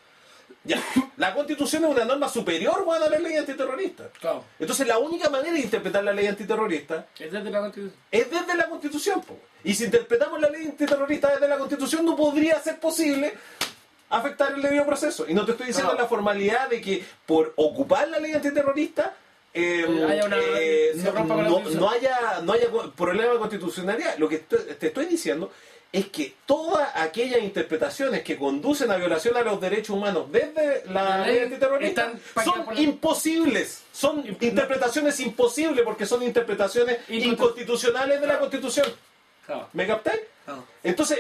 Ya, la constitución es una norma superior, weón, a la ley antiterrorista. Claro. Entonces la única manera de interpretar la ley antiterrorista Es desde la Constitución. es desde la Constitución, po. Y si interpretamos la ley antiterrorista desde la Constitución, no podría ser posible afectar el debido proceso. Y no te estoy diciendo Claro. la formalidad de que por ocupar la ley antiterrorista eh, Eh, haya una- eh, se no, rompa con la no- Constitución. no haya, no haya problema de constitucionalidad. Lo que estoy- te estoy diciendo es que todas aquellas interpretaciones que conducen a violación a los derechos humanos desde la, La ley ley antiterrorista están pactadas son por la- imposibles. Son interpretaciones imposibles porque son interpretaciones Inconstitu- inconstitucionales de la Constitución. Claro. ¿Me captáis? Claro. Entonces,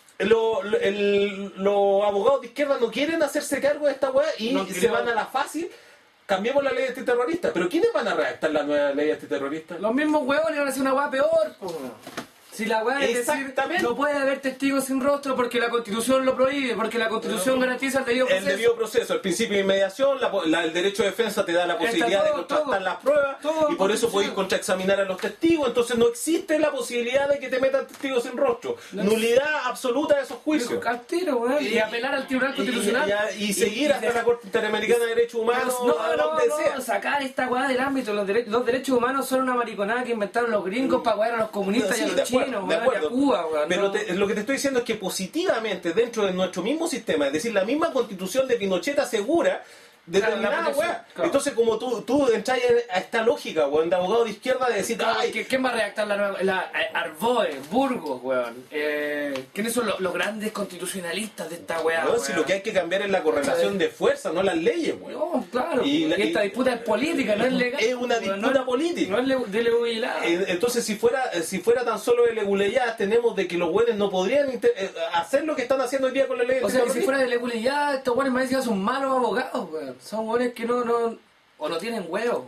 lo- lo- el- los abogados de izquierda no quieren hacerse cargo de esta weá y No se creo. van a la fácil. Cambiemos la ley antiterrorista. ¿Pero quiénes van a redactar la nueva ley antiterrorista? Los mismos huevos le van a hacer una weá peor, po. Si la weá es decir, Exactamente. no puede haber testigos sin rostro porque la Constitución lo prohíbe, porque la Constitución garantiza el debido El proceso. debido proceso, el principio de inmediación, la, la- el derecho de defensa te da la Está posibilidad todo, de contrastar todo. las pruebas Todo y por eso Constitución. podéis contraexaminar a los testigos. Entonces no existe la posibilidad de que te metan testigos sin rostro. No. Nulidad absoluta de esos juicios. Al tiro, weón. Y, apelar al Tribunal Y- Constitucional. Y, y- y seguir hasta de- la Corte Interamericana de Derechos Humanos, no, a no, donde no, sea. sacar esta weá del ámbito. Los, dere- los derechos humanos son una mariconada que inventaron los gringos para wear a los comunistas Sí, y a de los acuerdo, chinos, de weón, y a acuerdo. Cuba, weón. Pero no. te- lo que te estoy diciendo es que positivamente dentro de nuestro mismo sistema, es decir, la misma constitución de Pinochet asegura determinada Claro, la protección, weá. claro. Entonces, como tú, tú entras a esta lógica, weón, de abogado de izquierda de decir, Claro, ay, ¿qui- ¿Quién va a redactar la nueva? La, eh, Arboe, Burgos, weón. Eh, ¿Quiénes son los, los grandes constitucionalistas de esta weá? weón, weón? si lo que hay que cambiar es la correlación de fuerza, no las leyes, weón. No, claro. Y Y, la- esta y- disputa es política, no es legal. Es una weón, disputa no, política. No es le- de legalidad. Eh, Entonces, si fuera si fuera tan solo de leguleyad, tenemos de que los buenos no podrían inter- eh, hacer lo que están haciendo hoy día con la ley O sea, que si antiterrorista. fuera de legalidad, estos weones más encima son malos abogados, weón. Son weones que no, no. O no tienen huevos.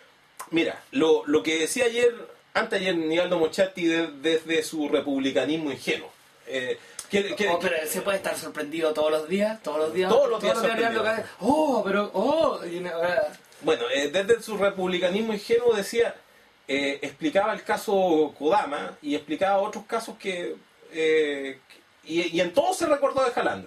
Mira, lo, lo que decía ayer, anteayer, Nivaldo Mochati de- desde su republicanismo ingenuo. Eh, que- que- Oh, pero se puede estar sorprendido todos los días, todos los días. Todos los días mirando sorprendido. cada- Oh, pero. Oh, y una- ah, Bueno, eh, desde su republicanismo ingenuo decía, eh, explicaba el caso Kodama y explicaba otros casos que... eh, y, y en todo se recordó de Jalandro.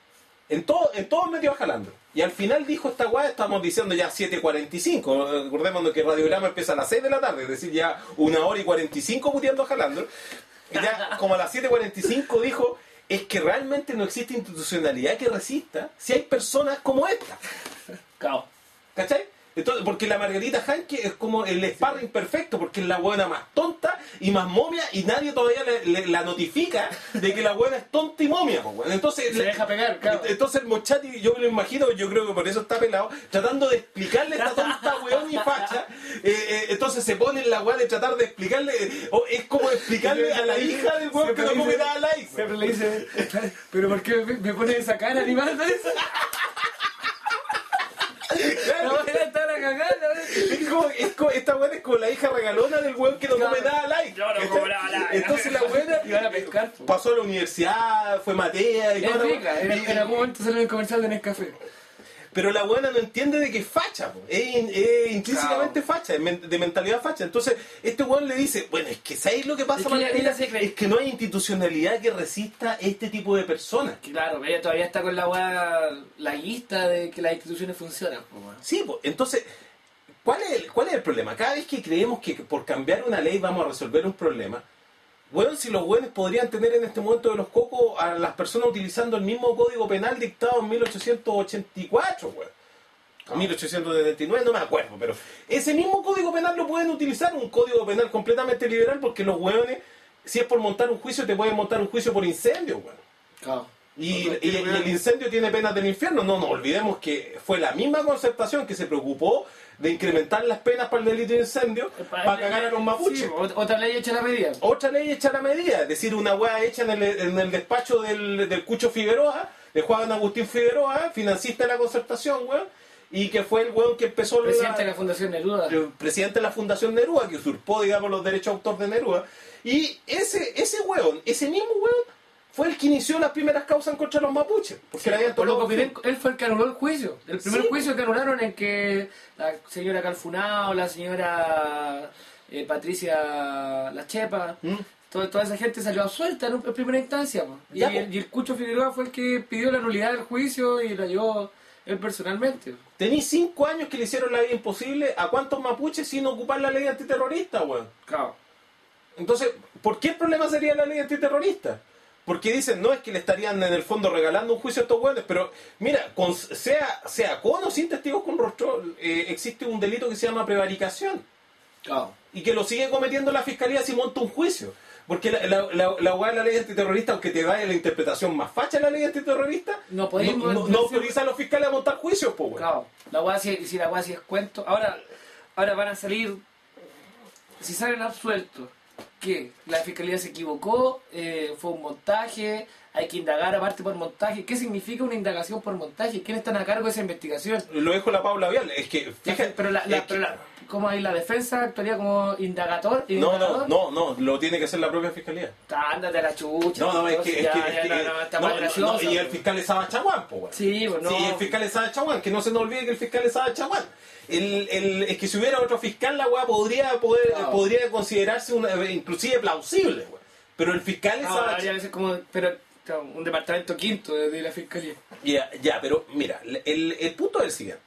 En todo, en todo metió a Jalandro. Y al final dijo esta weá, estamos diciendo ya siete cuarenta y cinco. Recordemos que Radiograma empieza a las seis de la tarde, es decir, ya una hora y cuarenta y cinco puteando a Jalandro. Y ya como a las siete cuarenta y cinco dijo, es que realmente no existe institucionalidad que resista si hay personas como esta. Cao. ¿Cachai? Entonces, porque la Margarita Hanke es como el sparring perfecto, porque es la buena más tonta y más momia y nadie todavía le, le- la notifica de que la buena es tonta y momia. Pues, bueno. Entonces, Se le- deja pegar, claro. entonces el Mochati, yo me lo imagino, yo creo que por eso está pelado, tratando de explicarle a esta tonta weón y facha. eh, eh, entonces se pone en la weá de tratar de explicarle, eh, o es como explicarle a la hija del weón que no come nada like. Siempre le dice, pero ¿por qué me, me pone esa cara animada? La Claro. weá está la cagada, weón. Es como, es como- esta weá es como la hija regalona del weón que no Claro. come nada like. Yo no como nada like. Entonces la weá Y van a pescar. pasó a la universidad, fue Matea y Es toda la rica, weá. en, Y- en algún momento salió en el comercial de Nescafé. Pero la buena no entiende de que es facha, po. es, in- es intrínsecamente facha, es men- de mentalidad facha. Entonces, este weón le dice, bueno, es que ¿sabéis lo que pasa, Es que ella- Margarita? ella se cree- Es que no hay institucionalidad que resista este tipo de personas. Claro, ella todavía está con la weá laguista de que las instituciones funcionan. Pues, weón. Sí, pues, entonces, ¿cuál es, el, ¿cuál es el problema? Cada vez que creemos que por cambiar una ley vamos a resolver un problema, bueno, si los buenos podrían tener en este momento de los cocos a las personas utilizando el mismo código penal dictado en mil ochocientos ochenta y cuatro, weón. a mil ochocientos setenta y nueve, no me acuerdo, pero ese mismo código penal lo pueden utilizar, un código penal completamente liberal, porque los hueones, si es por montar un juicio, te pueden montar un juicio por incendio, weón. Claro. Y, y, y el incendio tiene penas del infierno. No nos olvidemos que fue la misma concertación que se preocupó de incrementar las penas para el delito de incendio para cagar a los mapuches. Sí, otra ley hecha a la medida. Otra ley hecha a la medida, es decir, una hueá hecha en el, en el despacho del, del Cucho Figueroa, de Juan Agustín Figueroa, financista de la concertación, weón, y que fue el weón que empezó... Presidente la, de la Fundación Neruda. El presidente de la Fundación Neruda, que usurpó, digamos, los derechos de autor de Neruda. Y ese, ese weón, ese mismo weón, fue el que inició las primeras causas contra los mapuches. Porque Sí, le habían por lo tocado- que piden- él fue el que anuló el juicio. El primer Sí. juicio que anularon en que la señora Calfunao, la señora eh, Patricia La Chepa, ¿Mm? toda, toda esa gente salió absuelta en, un- en primera instancia. Po. Y, Ya, po. el, y el Cucho Figueroa fue el que pidió la nulidad del juicio y la llevó él personalmente. Tení cinco años que le hicieron la vida imposible a cuántos mapuches sin ocupar la ley antiterrorista, weón. Claro. Entonces, ¿por qué el problema sería la ley antiterrorista? Porque dicen, no, es que le estarían en el fondo regalando un juicio a estos hueones, pero mira, con, sea, sea con o sin testigos con rostro, eh, existe un delito que se llama prevaricación Claro. y que lo sigue cometiendo la fiscalía si monta un juicio. Porque la, la, la, la hueá de la ley antiterrorista, aunque te vaya la interpretación más facha de la ley antiterrorista, No no, podemos- no, no autoriza a los fiscales a montar juicios, pues, weón. Claro, la weá si, si la weá si es cuento. Ahora, ahora van a salir, si salen absueltos, que la fiscalía se equivocó, eh, fue un montaje, hay que indagar aparte por montaje. ¿Qué significa una indagación por montaje? ¿Quiénes están a cargo de esa investigación? Lo dejo la Paula Vial, es que, fíjate, pero la, la- es que- pero la- ¿cómo hay la defensa actuaría como indagator? no, indagador? no, no, no, lo tiene que hacer la propia fiscalía. Ándate a la chucha. No, no, es que, es ya, que, ya, es que- no, no, está no, más no, gracioso, no, y el pues. fiscal es Saba Chaguán, pues, weón. Sí, pues no. Sí, el fiscal es Saba Chaguán, que no se nos olvide que el fiscal es Saba Chaguán. El, el, es que si hubiera otro fiscal, la weá podría, poder, Claro. podría considerarse una, inclusive plausible, weón. Pero el fiscal es No, Saba habría veces como, pero claro, un departamento quinto de, de la fiscalía. Ya, ya, pero mira, el, el punto es el siguiente.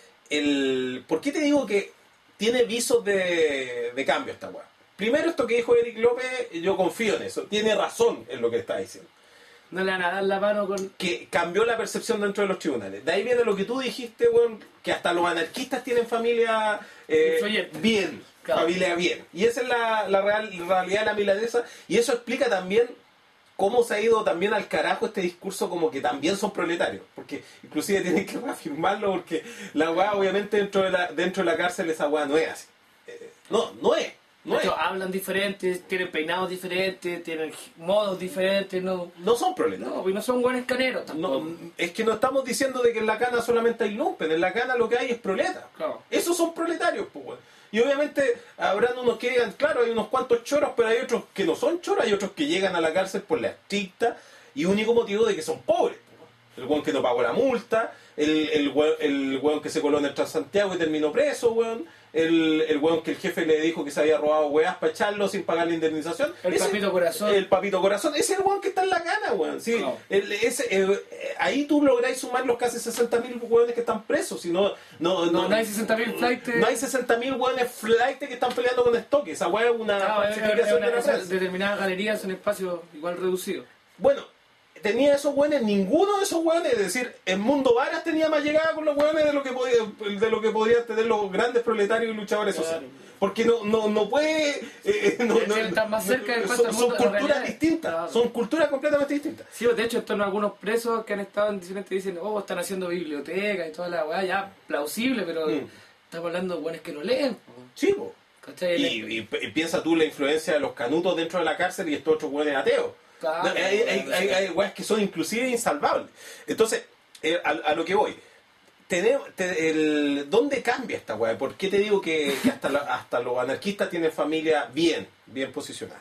El, ¿Por qué te digo que tiene visos de, de cambio esta weá? Primero, esto que dijo Eric López, yo confío en eso. Tiene razón en lo que está diciendo. No le van a dar la mano con... Que cambió la percepción dentro de los tribunales. De ahí viene lo que tú dijiste, weón, que hasta los anarquistas tienen familia eh, Influyente. bien, Claro. familia bien. Y esa es la, la real, realidad de la milanesa. Y eso explica también cómo se ha ido también al carajo este discurso como que también son proletarios. Porque inclusive tienen que reafirmarlo porque la weá obviamente dentro de la, dentro de la cárcel esa weá no es así. Eh, no, no es. No, De es. hecho, hablan diferentes, tienen peinados diferentes, tienen modos diferentes, no... No son proletarios. No, y no son buenos caneros tampoco. No, es que no estamos diciendo de que en la cana solamente hay lumpen, en la cana lo que hay es proleta. Claro. Esos son proletarios, pues, weón. Y obviamente habrán unos que digan, claro, hay unos cuantos choros, pero hay otros que no son choros, hay otros que llegan a la cárcel por la estricta y único motivo de que son pobres. Pues, weón. El weón que no pagó la multa, el, el, weón, el weón que se coló en el Transantiago y terminó preso, weón. El, el weón que el jefe le dijo que se había robado weás para echarlo sin pagar la indemnización. El Ese- papito corazón. El papito corazón. Ese es el weón que está en la cana, weón. Sí, Claro. el- ese, eh, eh, ahí tú lográis sumar los casi sesenta mil weones que están presos. Si no, no, No, no hay sesenta mil flightes. No hay sesenta mil weones flight que están peleando con estoque. Esa weá es una Claro, es- es- es falsificación una- de la esas prensa. determinadas galerías son espacios igual reducidos. Bueno, tenía esos weones, ninguno de esos weones, es decir, el mundo Varas tenía más llegada con los weones de lo que podía, de lo que podían tener los grandes proletarios y luchadores Claro. sociales. Porque no, no, no puede. eh, no, no- Están más cerca del son, cuento del son mundo de la culturas realidad. distintas, Claro. son culturas completamente distintas. Sí, de hecho, están algunos presos que han estado en diferentes dicen, oh, están haciendo biblioteca y toda la weá, ya plausible, pero Mm. estamos hablando de buenos que no leen. po. Sí, po. ¿Cachai? Y, y- y piensa tú la influencia de los canutos dentro de la cárcel y estos otros hueones ateos. Claro. No, hay, hay, hay, hay hueas que son inclusive insalvables. Entonces, eh, a, a lo que voy. Tenemos, te- el, ¿Dónde cambia esta hueá? ¿Por qué te digo que, que hasta, la- hasta los anarquistas tienen familia bien, bien posicionada?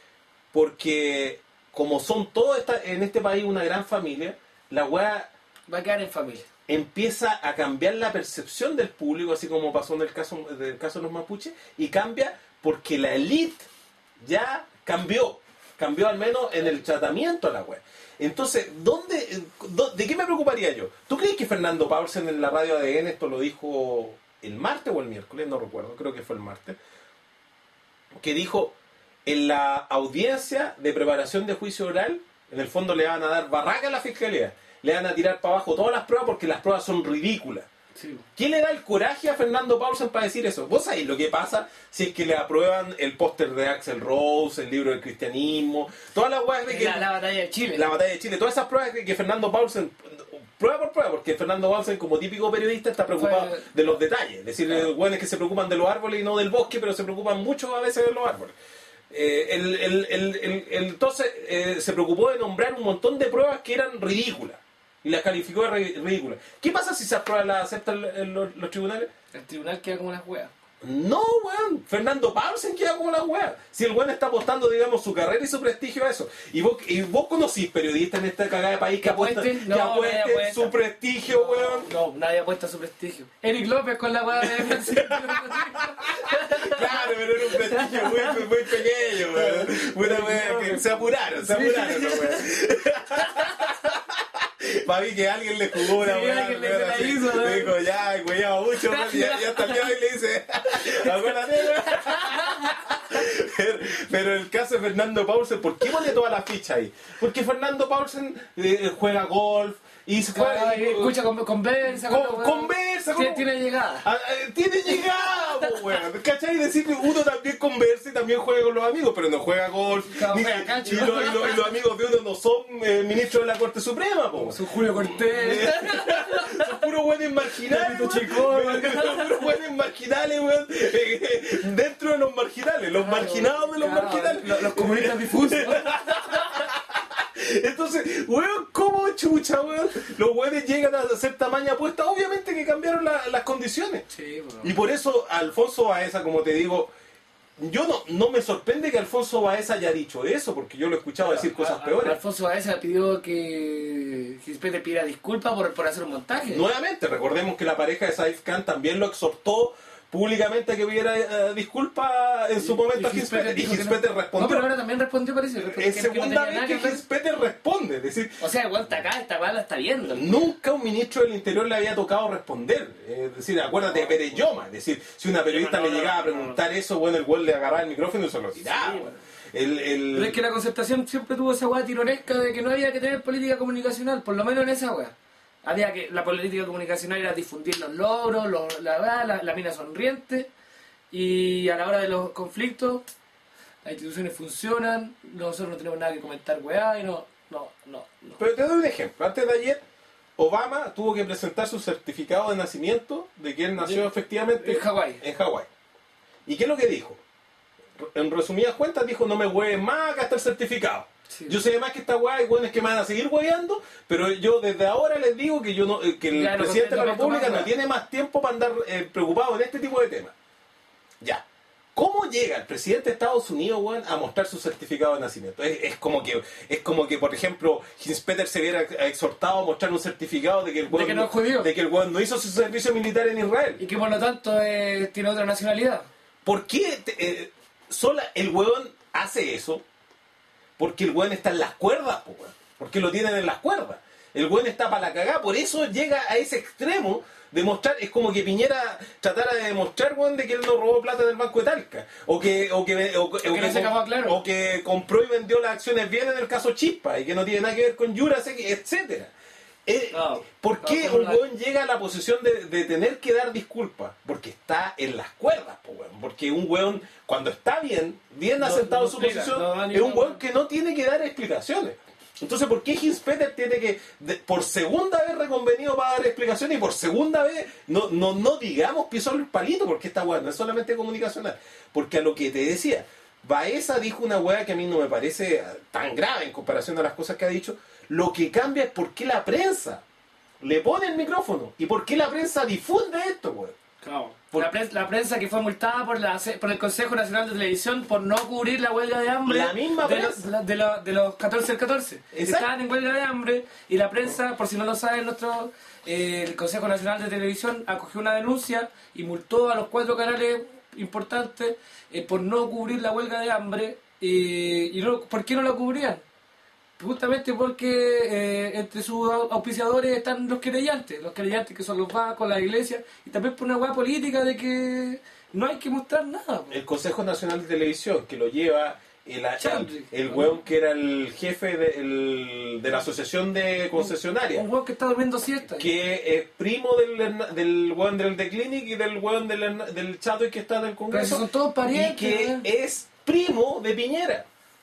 Porque como son todos esta- en este país una gran familia, la hueá Va a quedar en familia. empieza a cambiar la percepción del público, así como pasó en el caso, del caso de los mapuches, y cambia porque la élite ya cambió, cambió al menos en el tratamiento a la web. Entonces, ¿dónde, dó- ¿de qué me preocuparía yo? ¿Tú crees que Fernando Paulsen en la radio A D N esto lo dijo el martes o el miércoles? No recuerdo, creo que fue el martes. Que dijo, en la audiencia de preparación de juicio oral, en el fondo le van a dar barraca a la fiscalía. Le van a tirar para abajo todas las pruebas porque las pruebas son ridículas. Sí. ¿Qué le da el coraje a Fernando Paulsen para decir eso? ¿Vos sabés lo que pasa si es que le aprueban el póster de Axl Rose, el libro del cristianismo, todas las weas de que... La, la batalla de Chile. La batalla de Chile, todas esas pruebas que, que Fernando Paulsen... Prueba por prueba, porque Fernando Paulsen, como típico periodista, está preocupado Fue- de los detalles. Es decir, Claro. los weones que se preocupan de los árboles y no del bosque, pero se preocupan mucho a veces de los árboles. Eh, el, el, el, el- el- entonces eh, se preocupó de nombrar un montón de pruebas que eran ridículas y las calificó de ri- ridículas. ¿Qué pasa si esas pruebas las aceptan el- los, los tribunales? El tribunal queda como una juega. No, weón. Fernando Paulsen queda como la weá. Si el weón está apostando, digamos, su carrera y su prestigio a eso. Y vos, y vos conocís periodistas en esta cagada de país que apuestan, apuesten? que No, nadie apuesten apuesta. su prestigio, weón. No, nadie apuesta a su prestigio. Eric López con la weá de Claro, pero era un prestigio muy, muy pequeño, weón. Una weá que se apuraron, se apuraron, ¿no, weón? Para mí que alguien le jugó una Sí, weá, alguien le weón, la así. hizo, ¿no? Dijo, ya, cuidado mucho, weón, y ya, ya hasta el día de hoy le dice, acuérdate, weón. Pero, pero el caso de Fernando Paulsen, ¿por qué pone toda la ficha ahí? Porque Fernando Paulsen eh, juega golf y se juega... Ay, escucha, con- conversa. Con- la weá. conversa, Tiene, con- tiene llegada. Ah, eh, tiene llegada, po, weón. ¿Cachai? Decir que uno también conversa y también juega con los amigos, pero no juega golf. Claro, ni- juega cacho. y, lo- y lo- y los amigos de uno no son eh, ministros de la Corte Suprema, po. Su Julio Cortés. Son puros buenos marginales. Pepito weón. Chicó, Son puros buenos marginales, weón. Eh, Dentro de los marginales, los marginados de los Claro, marginales. Los, los comunistas difusos. Entonces, weón, ¿cómo chucha, weón? Los weones llegan a hacer tamaña apuesta. Obviamente que cambiaron la- las condiciones. Sí, bro. Y por eso Alfonso Baeza, como te digo, yo no, no me sorprende que Alfonso Baeza haya dicho eso, porque yo lo he escuchado decir cosas A- a- peores. Alfonso Baeza pidió que Gispete pidiera disculpas por, por hacer un montaje. Nuevamente, recordemos que la pareja de Saif Khan también lo exhortó públicamente a que pidiera eh, disculpas en su momento a Gispete, y dijo que no. Gispete No, respondió. pero ahora también respondió, parece. respondió Es que- que no segunda tenía nada vez que ver. Gispete responde, es decir, O sea, igual está acá, esta weá la está viendo. nunca un ministro del Interior le había tocado responder. Es decir, acuérdate de Pérez Lloma. Es decir, si una periodista No, no, le llegaba a no, no. preguntar eso, bueno, el güey le agarraba el micrófono y se lo tiraba. Sí, bueno. el, el... Pero es que la concertación siempre tuvo esa weá tironesca de que no había que tener política comunicacional, por lo menos en esa weá. Había que, la política comunicacional era difundir los logros, los- la, weá, la, la mina sonriente, y a la hora de los conflictos, las instituciones funcionan, nosotros no tenemos nada que comentar weá, y no, no, no, no. Pero te doy un ejemplo. Antes de ayer, Obama tuvo que presentar su certificado de nacimiento de que él nació De- efectivamente en Hawái. en Hawái. ¿Y qué es lo que dijo? En resumidas cuentas dijo, no me hueves más, acá está el certificado. Sí. Yo sé más que esta hueá y hueones que me van a seguir hueveando, pero yo desde ahora les digo que yo no, eh, que el Ya, no presidente de la contento más, República no hueá. tiene más tiempo para andar eh, preocupado en este tipo de temas. Ya. ¿Cómo llega el presidente de Estados Unidos, weón, a mostrar su certificado de nacimiento? Es, es como que, es como que, por ejemplo, Hinspeter se viera exhortado a mostrar un certificado de que el weón que no es judío. de que el weón no hizo su servicio militar en Israel. Y que por lo tanto eh, tiene otra nacionalidad. ¿Por qué te- eh, sola el weón hace eso? Porque el weón está en las cuerdas, po, weón. Porque lo tienen en las cuerdas. El weón está para la cagada, por eso llega a ese extremo de mostrar, es como que Piñera tratara de demostrar, weón, de que él no robó plata del Banco de Talca. O que, o que, o, que- o que no que se com- acabó, claro. o que compró y vendió las acciones bien en el caso Chispa y que no tiene nada que ver con Jurasek, etcétera. Eh, No, ¿Por qué no, por un la- weón llega a la posición de, de tener que dar disculpas? Porque está en las cuerdas, po, weón. Porque un weón, cuando está bien, bien No- asentado no en su explica, posición, no da ni es un una- weón que no tiene que dar explicaciones. Entonces, ¿por qué Hinspeter tiene que, de- por segunda vez reconvenido para dar explicaciones y por segunda vez, no, no, no digamos pisó el palito, porque esta weá no es solamente comunicacional? Porque a lo que te decía, Baeza dijo una weá que a mí no me parece tan grave en comparación a las cosas que ha dicho. Lo que cambia es por qué la prensa le pone el micrófono y por qué la prensa difunde esto, weón. Claro. Por- La, prensa, la prensa que fue multada por, la, por el Consejo Nacional de Televisión por no cubrir la huelga de hambre La misma de, prensa. los, la- de, la- de los catorce del catorce. Exacto. Estaban en huelga de hambre y la prensa, por si no lo saben, nuestro, eh, el Consejo Nacional de Televisión acogió una denuncia y multó a los cuatro canales importantes eh, por no cubrir la huelga de hambre. eh, ¿Y no, por qué no la cubrían? Justamente porque eh, entre sus au- auspiciadores están los querellantes, los querellantes que son los bancos, la iglesia, y también por una hueá política de que no hay que mostrar nada. po. El Consejo Nacional de Televisión, que lo lleva el, el, Chadwick. el weón que era el jefe de, el- de la asociación de concesionarias. Un weón que está durmiendo siesta. Que es primo del, del weón del The Clinic y del weón del, del Chadwick que está en el Pero Congreso. si son todos parientes. Y que weón. es primo de Piñera.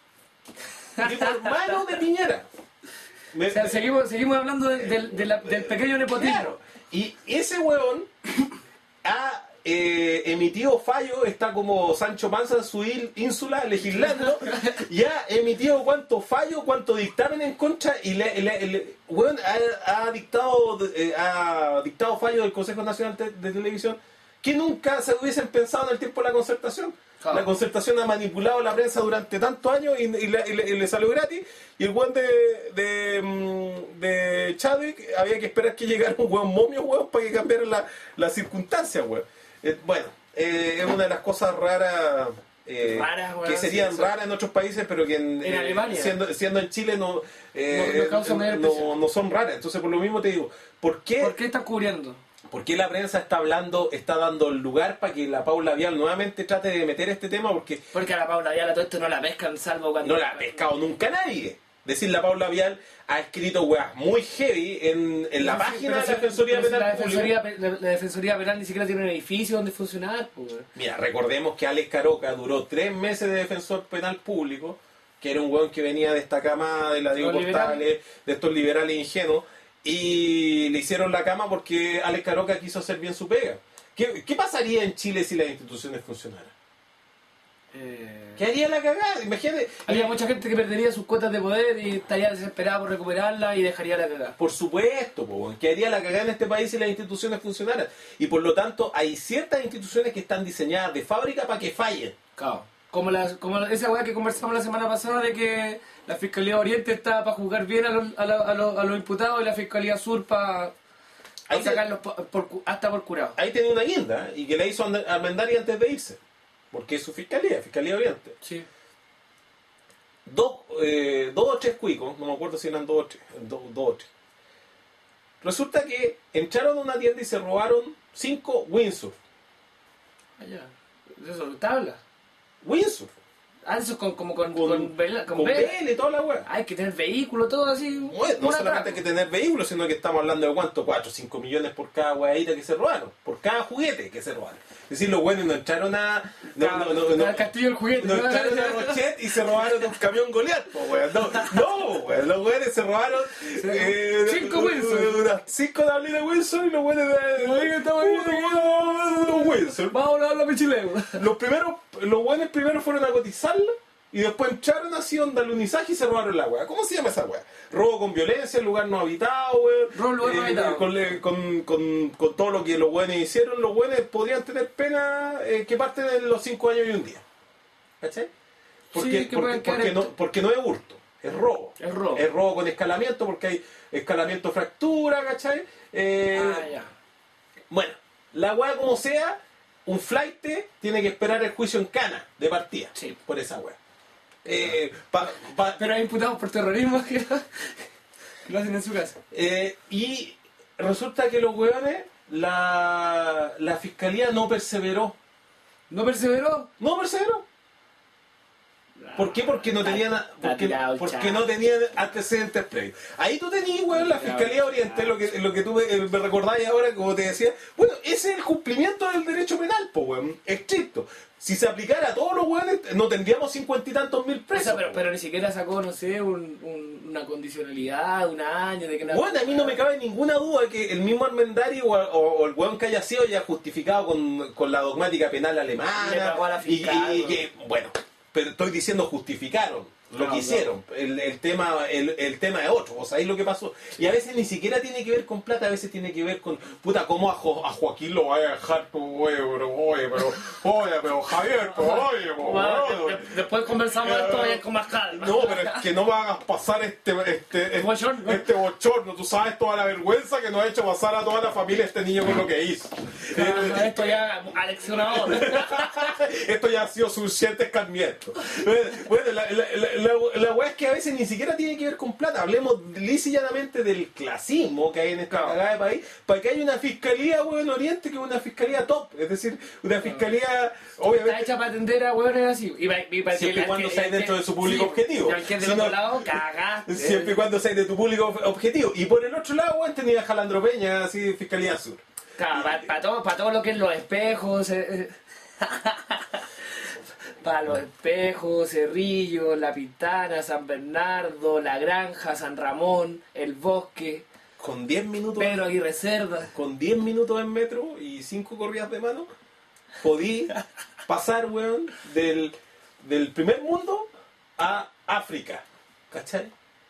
Tipo hermano de Piñera. Me- O sea, seguimos, seguimos hablando del, del, de la- del pequeño nepotismo. Claro. Y ese weón ha eh, emitido fallo, está como Sancho Panza en su il- ínsula legislando, y ha emitido cuánto fallo, cuánto dictamen en contra, y le, le- le- weón, ha, ha dictado eh, ha dictado fallo del Consejo Nacional de, de Televisión que nunca se hubiesen pensado en el tiempo de la concertación. Claro. La concertación ha manipulado la prensa durante tantos años y, y le, y le- y le salió gratis. Y el weón de, de, mm, de Chadwick había que esperar que llegara un weón momio, weón, para que cambiaran la- las circunstancias, weón. Eh, bueno, eh, es una de las cosas raras, eh, Raras, weón, que serían sí, eso. raras en otros países, pero que en, En eh, Alemania. siendo, siendo en Chile no, eh, No- no causa mayor no, impresión. no son raras. Entonces, por lo mismo te digo, ¿por qué? ¿Por qué estás cubriendo? ¿Por qué la prensa está hablando, está dando el lugar para que la Paula Vial nuevamente trate de meter este tema? Porque Porque a la Paula Vial a todo esto no la pescan, salvo cuando... no la ha pescado nunca nadie. Decir, la Paula Vial ha escrito weas muy heavy en, en la Pero si- página pero de si- la Defensoría pero si Penal la Pública. defensoría, pe- la, la Defensoría Penal ni siquiera tiene un edificio donde funcionar, pues. Mira, recordemos que Alex Caroca duró tres meses de defensor penal público, que era un weón que venía de esta cama de la Diego Los Portales, de estos liberales ingenuos, y le hicieron la cama porque Alex Caroca quiso hacer bien su pega. ¿Qué, qué pasaría en Chile si las instituciones funcionaran? Eh... ¿Qué haría la cagada? Imagínate. Había mucha gente que perdería sus cuotas de poder y estaría desesperada por recuperarla y dejaría la cagada. Por supuesto, po, weón, que haría la cagada en este país si las instituciones funcionaran. Y por lo tanto, hay ciertas instituciones que están diseñadas de fábrica para que fallen. Claro. Como, la, como esa weá que conversamos la semana pasada de que la Fiscalía Oriente está para juzgar bien a los, a, los, a, los, a los imputados y la Fiscalía Sur para Ahí te- sacarlos por, por cu- hasta por curado. Ahí tenía una guinda, ¿eh? Y que la hizo And- Armendari antes de irse. Porque es su fiscalía, Fiscalía Oriente. Sí. Dos, eh, dos o tres cuicos, no me acuerdo si eran dos o tres, dos, dos o tres. Resulta que entraron a una tienda y se robaron cinco Windsor. Allá. Eso, tabla. Windsor. Ah, eso con, como con, Con, con, vela, con con vela. vela y toda la weá. Hay que tener vehículo, todo así. Bueno, no un solamente atraco. hay que tener vehículos, sino que estamos hablando de cuánto, cuatro o cinco millones por cada weadita que se robaron, por cada juguete que se robaron. Es decir, los buenos no entraron a... No, Claro, no, no, no, al castillo del juguete. no ¿no? entraron a Rochet y se robaron un camión Goliath, po, weón. No, no, weón. Los weones se robaron... eh, Cinco Wilson. Unas cinco tablitas Wilson y los weones de... Oiga, estamos viendo que- unos Wilson. Vamos a hablar pichileo. Los primeros, los buenos primero fueron a cotizarla y después entraron así onda alunizaje y se robaron la weá. ¿Cómo se llama esa weá? Robo con violencia, lugar no habitado, weón. Robo en lugar no habitado. Con, le- con, con, con todo lo que los buenos hicieron, los buenos podrían tener pena eh, que parte de los cinco años y un día. ¿Cachai? Porque, Sí, que porque, pueden quedar porque, en- no, porque no es hurto, es robo. Es robo. Es robo con escalamiento porque hay escalamiento fractura, ¿cachai? Eh, Ah, ya. bueno, la weá como sea, un flight tiene que esperar el juicio en cana de partida. Sí. Por esa weá. Eh, pa- pa- Pero hay imputados por terrorismo que lo hacen en su casa. eh, y resulta que los weones, la, la fiscalía no perseveró. ¿No perseveró? No perseveró. ¿Por qué? Porque no tenían, Está porque, tirado el porque chato. no tenían antecedentes previos. Ahí tú tenías, weón, la Está Fiscalía tirado el Oriente, lo que, lo que tú me, eh, me recordáis ahora, como te decía. Bueno, ese es el cumplimiento del derecho penal, po, weón, estricto. Si se aplicara a todos los weones, no tendríamos cincuenta y tantos mil O presos. sea, pero, po, pero ni siquiera sacó, no sé, un, un- una condicionalidad, un año de que nada. Bueno, a mí no me cabe ninguna duda que el mismo Armendari o, o- o el weón que haya sido haya justificado con, con la dogmática penal Le alemana. pagó a la y, fiscal, y- y ¿no? que, bueno, pero estoy diciendo justificaron lo Claro, que hicieron. El, el tema el, el tema es otro. O sea, ahí lo que pasó. Y a veces ni siquiera tiene que ver con plata, a veces tiene que ver con, puta, cómo a, Jo- a Joaquín lo va a dejar, pues, oye, pero, oye, pero, oye, pero Javier, pues, oye, pues, Bueno, weón. de- de- después conversamos de esto vaya con más calma. No, pero es que no me hagas pasar este este, este, Bochorno. este bochorno. Tú sabes toda la vergüenza que nos ha hecho pasar a toda la familia este niño con lo que hizo. Ah, esto ya aleccionador. Esto ya ha sido suficiente escarmiento. Bueno, la, la- la- la, la weá es que a veces ni siquiera tiene que ver con plata. Hablemos lisa y llanamente del clasismo que hay en esta Claro. cagada de país, para que haya una fiscalía, weón, en Oriente, que es una fiscalía top. Es decir, una fiscalía, Está obviamente, hecha para atender a hueones así. Y para, y para siempre y que- cuando que- sea que- dentro de su público sí, objetivo. Y al que es del Si otro no- lado, cagaste. siempre y cuando sea de tu público objetivo. Y por el otro lado, weón, tenía Jalandro Peña, así, Fiscalía Sur. Claro, para, todo, para todo lo que es los espejos. eh, eh. Para los espejos, Cerrillo, La Pintana, San Bernardo, La Granja, San Ramón, El Bosque, Con diez minutos. Pedro Aguirre Cerda. Con diez minutos en metro y cinco corridas de mano, podí pasar, weón, del, del primer mundo a África. ¿Cachai?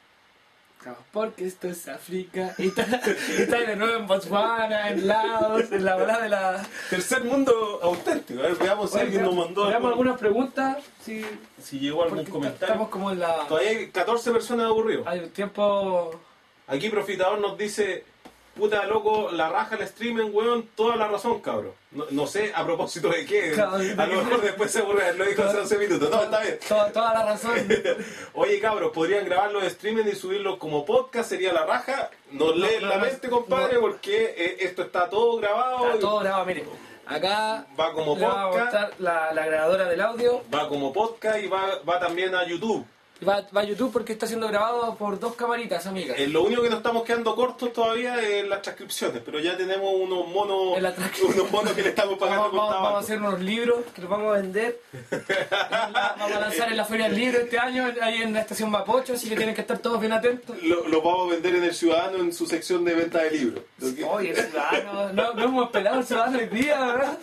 Porque esto es África. Y está, y está de nuevo en Botswana, en Laos, en la verdad de la. Tercer mundo auténtico. A ver, veamos si alguien nos mandó Veamos algún- algunas preguntas. Si, si llegó algún porque comentario. estamos como en la. Todavía hay catorce personas aburridos. Hay un tiempo. Aquí Profitador nos dice, puta loco, la raja el streaming, weón, toda la razón, cabrón. No, no sé a propósito de qué. Claro, A lo mejor después se aburre, lo dijo hace once minutos. No, está bien. Toda, toda la razón. Oye, cabros, podrían grabarlo de streaming y subirlo como podcast, sería la raja. Nos No, leen no, la no, mente, compadre, no. porque eh, esto está todo grabado. Está y todo grabado, mire. Acá Va como le vamos a podcast. mostrar la, la grabadora del audio. Va como podcast y va, va también a YouTube. Va, va a YouTube porque está siendo grabado por dos camaritas, amigas. Eh, lo único que nos estamos quedando cortos todavía es las transcripciones, pero ya tenemos unos monos, En la transcripción. unos monos que le estamos pagando Vamos, con vamos- tabaco. vamos a hacer unos libros que los vamos a vender. La- vamos a lanzar en la Feria del Libro este año, ahí en la estación Mapocho, así que tienen que estar todos bien atentos. Lo, lo vamos a vender en el Ciudadano en su sección de venta de libros. ¿Ok? Oye, el ciudadano, no, no hemos pelado el ciudadano hoy día, ¿verdad?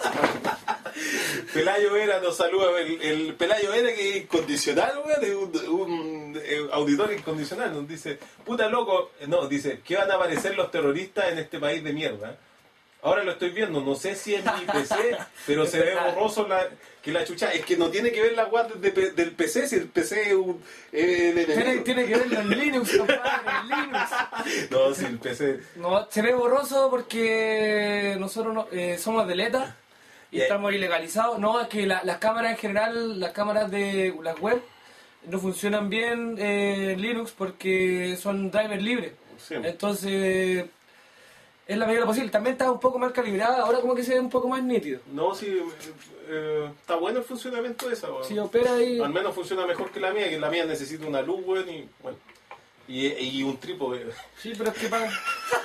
Pelayo Vera nos saluda, el, el Pelayo Vera que es incondicional, weón, es un, un, eh, auditor incondicional, nos dice, puta loco, no, dice, ¿qué van a aparecer los terroristas en este país de mierda? Ahora lo estoy viendo, no sé si es mi P C, pero Es se ve verdad. borroso la, que la chucha, es que no tiene que ver la guardia de, P- del P C, si el P C es un... eh, el Tiene, enemigo. tiene que verlo en Linux, compadre, en Linux. No, si el P C... No, se ve borroso porque nosotros no- eh, somos de ETA y Yeah. estamos ilegalizados. No, es que la- las cámaras en general, las cámaras de las web, no funcionan bien eh, en Linux porque son drivers libres. Sí. Entonces, es la medida de lo posible. También está un poco más calibrada, ahora como que se ve un poco más nítido. No, sí, eh, eh, está bueno el funcionamiento de esa, weón. Si opera ahí... Al menos funciona mejor que la mía, que la mía necesita una luz, weón, y bueno. Y, y un trípode. Sí, pero es que para...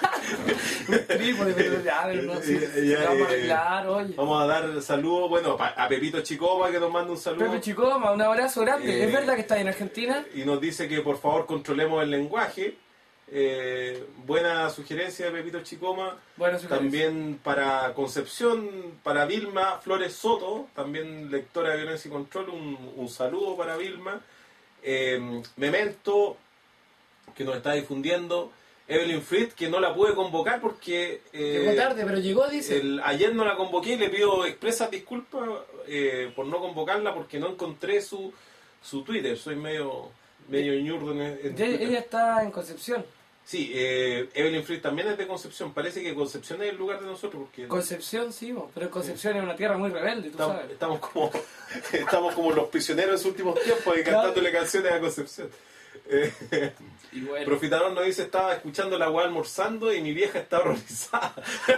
un trípode, pero ya, pero no, sí, Ya, sí, ya, vamos a ya, arreglar, oye. Vamos a dar saludos, bueno, pa- a Pepito Chicoma que nos manda un saludo. Pepe Chicoma, un abrazo grande. Eh, ¿Es verdad que está en Argentina? Y nos dice que por favor controlemos el lenguaje. Eh, buena sugerencia de Pepito Chicoma. Bueno, sugerencia. También para Concepción, para Vilma Flores Soto, también lectora de Violencia y Control, un, un saludo para Vilma. Eh, Memento, que nos está difundiendo. Evelyn Fried, que no la pude convocar porque... eh, Llegó tarde, pero llegó, dice. el- ayer no la convoqué y le pido expresas disculpas eh, por no convocarla porque no encontré su, su Twitter. Soy medio medio ñurdo en, en Ya- Twitter. ella está en Concepción. Sí, eh, Evelyn Fried también es de Concepción. Parece que Concepción es el lugar de nosotros porque Concepción, sí, bo, pero Concepción es una tierra muy rebelde, tú estamos, sabes. estamos como estamos como los prisioneros en sus últimos tiempos y Claro. cantándole canciones a Concepción. Eh, Y bueno. Profitador nos dice, estaba escuchando la weá almorzando y mi vieja está horrorizada.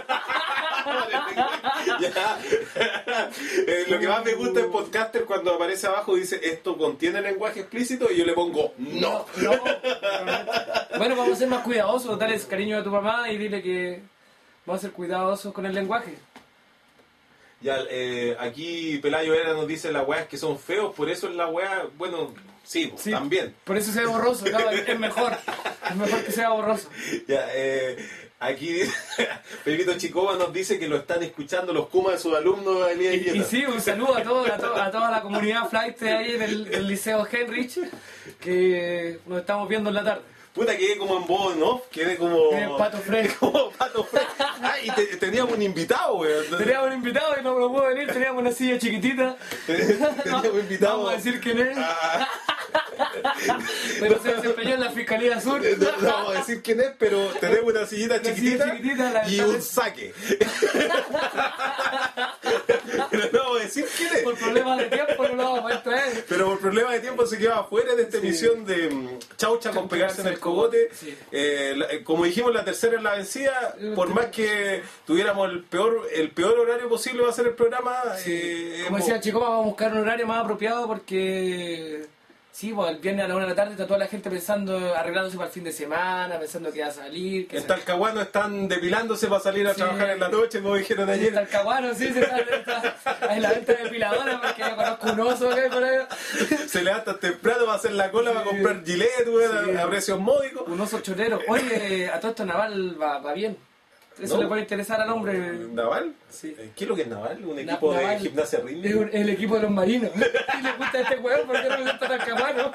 Ya. Eh, lo que más me gusta en Podcaster cuando aparece abajo dice, esto contiene lenguaje explícito, y yo le pongo, no. No, no. Bueno, vamos a ser más cuidadosos, dale cariño a tu mamá y dile que vamos a ser cuidadosos con el lenguaje. Ya, eh, aquí Pelayo Era nos dice, las weas que son feos, por eso es la wea, bueno, sí, Sí, también. Por eso se ve borroso, claro, es mejor. Es mejor que sea borroso. Ya, eh, aquí Pepito Chicoma nos dice que lo están escuchando los kumas de sus alumnos de Elías Y, Guetta. y sí, un saludo a, todo, a, to- a toda la comunidad flight ahí del, del Liceo Henrich, que nos estamos viendo en la tarde. Puta, quedé como en voz, ¿no? Quedé como... Eh, Pato Fred. Como Pato Fred. Ah, y te- teníamos un invitado, weón. Teníamos un invitado y no me pudo venir, teníamos una silla chiquitita. Teníamos un invitado. No vamos a decir quién es, Ah, pero se desempeñó en la Fiscalía Sur. no, no vamos a decir quién es, pero tenemos una sillita Una chiquitita, silla chiquitita, la y verdad un es- saque. Pero no vamos a decir quién es. Por problemas de tiempo no lo vamos a poder traer. Pero por problemas de tiempo se quedó afuera de este emisión de mm, Chaucha con pegarse en el cogote. Sí. Eh, la- eh, como dijimos, la tercera es la vencida. Por más que tuviéramos el peor el peor horario posible para hacer el programa, eh, Como hemos- decía Chico, vamos a buscar un horario más apropiado porque sí, pues el viernes a la una de la tarde está toda la gente pensando, arreglándose para el fin de semana, pensando que va a salir. Que en se- Talcahuano están depilándose para salir a Sí. trabajar en la noche, como dijeron Sí, ayer. Talcahuano, sí, se está, está en la venta de depiladora porque yo conozco un oso que hay por ahí. Se levantan temprano para hacer la cola, Sí. para comprar Gillette, weón, Sí. a, a precios módicos. Un oso chorero. Oye, a todo esto Naval va, va bien. Eso ¿No? le puede interesar al hombre. ¿Naval? Sí. Eh, ¿Qué es lo que es Naval? ¿Un Na- equipo de Naval gimnasia Es rítmica? un- el equipo de los marinos. Y le gusta este juego porque no le gusta Talcahuano.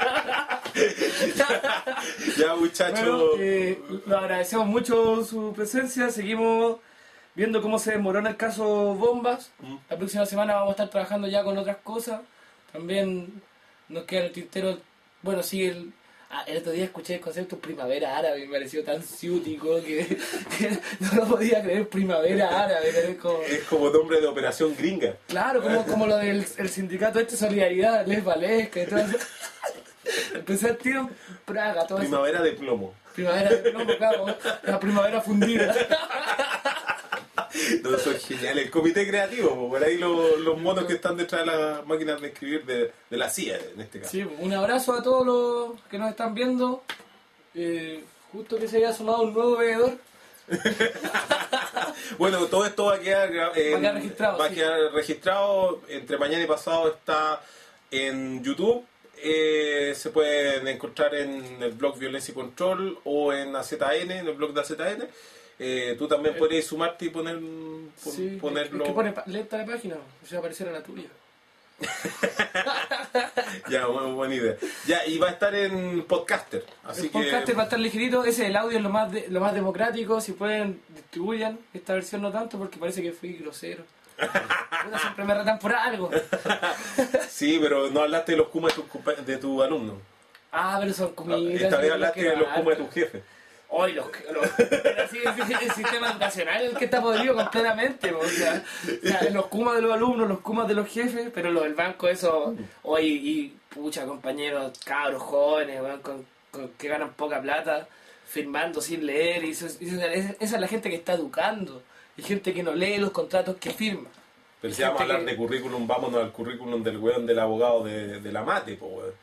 Ya, muchachos. Bueno, eh, le agradecemos mucho su presencia. Seguimos viendo cómo se demoró el caso Bombas. Mm. La próxima semana vamos a estar trabajando ya con otras cosas. También nos queda en el tintero. Bueno, sí, el, ah, el otro día escuché el concepto primavera árabe y me pareció tan ciútico que, que no lo podía creer. Primavera árabe. que es como- Es como nombre de operación gringa. Claro, como, como lo del el sindicato este, Solidaridad, Les Valesca y todo eso. Empecé el tiro en Praga, todo eso. Primavera de plomo. Primavera de plomo, claro, la primavera fundida. No, eso es genial. El comité creativo, po, por ahí los, los monos que están detrás de las máquinas de escribir de, de la C I A, en este caso. Sí, un abrazo a todos los que nos están viendo. Eh, justo que se haya sumado un nuevo veedor. Bueno, todo esto va a quedar, gra- en- Va a quedar registrado, va a sí. quedar registrado. Entre mañana y pasado está en YouTube. Eh, se pueden encontrar en el blog Violencia y Control o en A Z N, en el blog de A Z N. Eh, tú también podrías sumarte y poner, pon- Sí, ponerlo. es que pone pa- lenta la página, o sea, aparecer a la tuya. Ya, buena, buena idea. Ya, y va a estar en Podcaster. Así El podcast que va a estar ligerito, ese el audio es lo más de- lo más democrático, si pueden distribuyan esta versión no tanto porque parece que fui grosero. Puta, siempre me retan por algo. sí, pero no hablaste de los kumas de tu, compa- de tu alumno. Ah, pero son comidas. Esta vez hablaste de los kumas de tu jefe. Hoy los, los pero sí, sí, sí, el sistema educacional es el que está podrido completamente, po, o sea, o sea, los kumas de los alumnos, los kumas de los jefes, pero los del banco eso, hoy y pucha compañeros, cabros jóvenes, weón, con, con- que ganan poca plata, firmando sin leer, y eso, es- y eso es- esa es la gente que está educando, y gente que no lee los contratos que firma. Pero si vamos a Gente hablar que- de currículum, vámonos al currículum del weón del abogado de, de la mate, po, weón.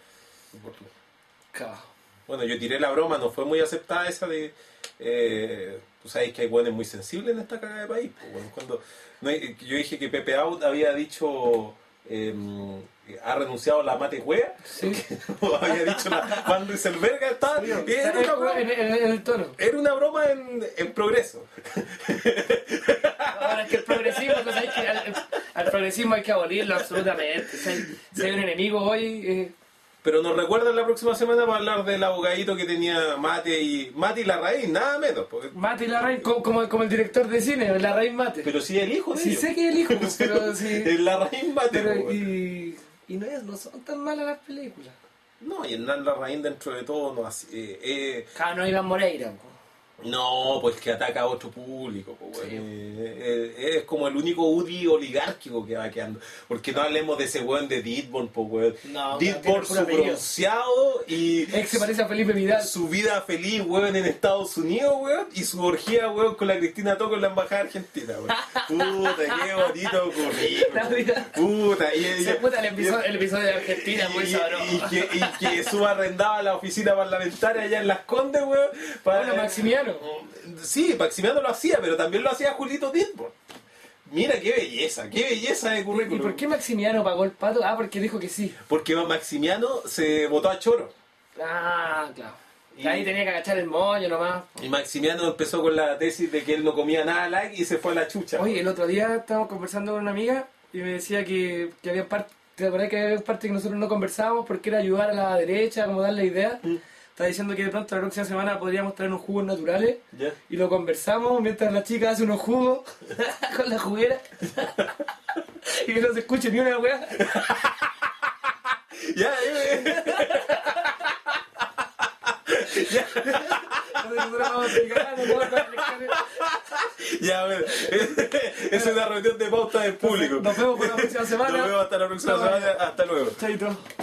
Cao. Bueno, yo tiré la broma, no fue muy aceptada esa de... Eh, tú sabes que hay weones muy sensibles en esta cagada de país. Po, weón. Cuando, no hay- yo dije que Pepe Out había dicho... eh, ha renunciado a la mate wea. Sí. O había dicho la, cuando se alberga estaba... Era una broma, En, en- en el tono. era una broma en, en progreso. Ahora es que el progresismo, pues, hay que, al, al progresismo hay que abolirlo absolutamente. Si hay, si hay un enemigo hoy, eh, Pero nos recuerdan la próxima semana para hablar del abogadito que tenía Mate y Mate y Larraín, nada menos. Porque, Mate y Larraín, como, como, como el director de cine, Larraín Mate. pero sí el hijo de Sí ellos. sé que es el hijo, pues, pero sí. El Larraín Mate. Pero, po, weón. y, y no, es- no son tan malas las películas. No, y Hernán Larraín dentro de todo no así. Eh, eh, Claro, no Iván Moreira. Po. no, pues que ataca a otro público. Po, weón. Sí. Eh, eh, es como el único Udi oligárquico que va quedando. Porque no hablemos de ese weón de Ditborn, po, weón. No, Ditborn, tiene su puro apellido. bronceado y. Ex se parece a Felipe Vidal. Su vida feliz, weón, en Estados Unidos, weón, y su orgía, weón, con la Cristina Toco en la embajada argentina, weón. Puta, qué bonito La currículum. vida. Puta, y, y- Se puta el episodio, el episodio de Argentina, muy y- sabroso. y que, y que suba arrendaba la oficina parlamentaria allá en Las Condes, weón. Para, Bueno, Maximiano. Sí, Maximiano lo hacía, pero también lo hacía Julito Ditborn. Mira qué belleza, qué belleza de ¿Y currículum. por qué Maximiano pagó el pato? Ah, porque dijo que sí. Porque Maximiano se votó a Choro. Ah, claro. Y- Ahí tenía que agachar el moño nomás. Y Maximiano empezó con la tesis de que él no comía nada like y se fue a la chucha. Oye, el otro día estábamos conversando con una amiga y me decía que, que había parte, ¿te acordás que había parte que nosotros no conversábamos porque era ayudar a la derecha, como darle ideas? Mm. Estaba diciendo que de pronto la próxima semana podríamos traer unos jugos naturales Ya. y lo conversamos mientras la chica hace unos jugos con la juguera y que no se escuche ni una weá. Ya, eh. ya, Entonces nosotros vamos a explicar, nos vamos a dar lecciones. ya, bueno. Es una reunión de pauta del público. Nos vemos por la próxima semana. Nos vemos hasta la próxima semana. Hasta luego. Chaito.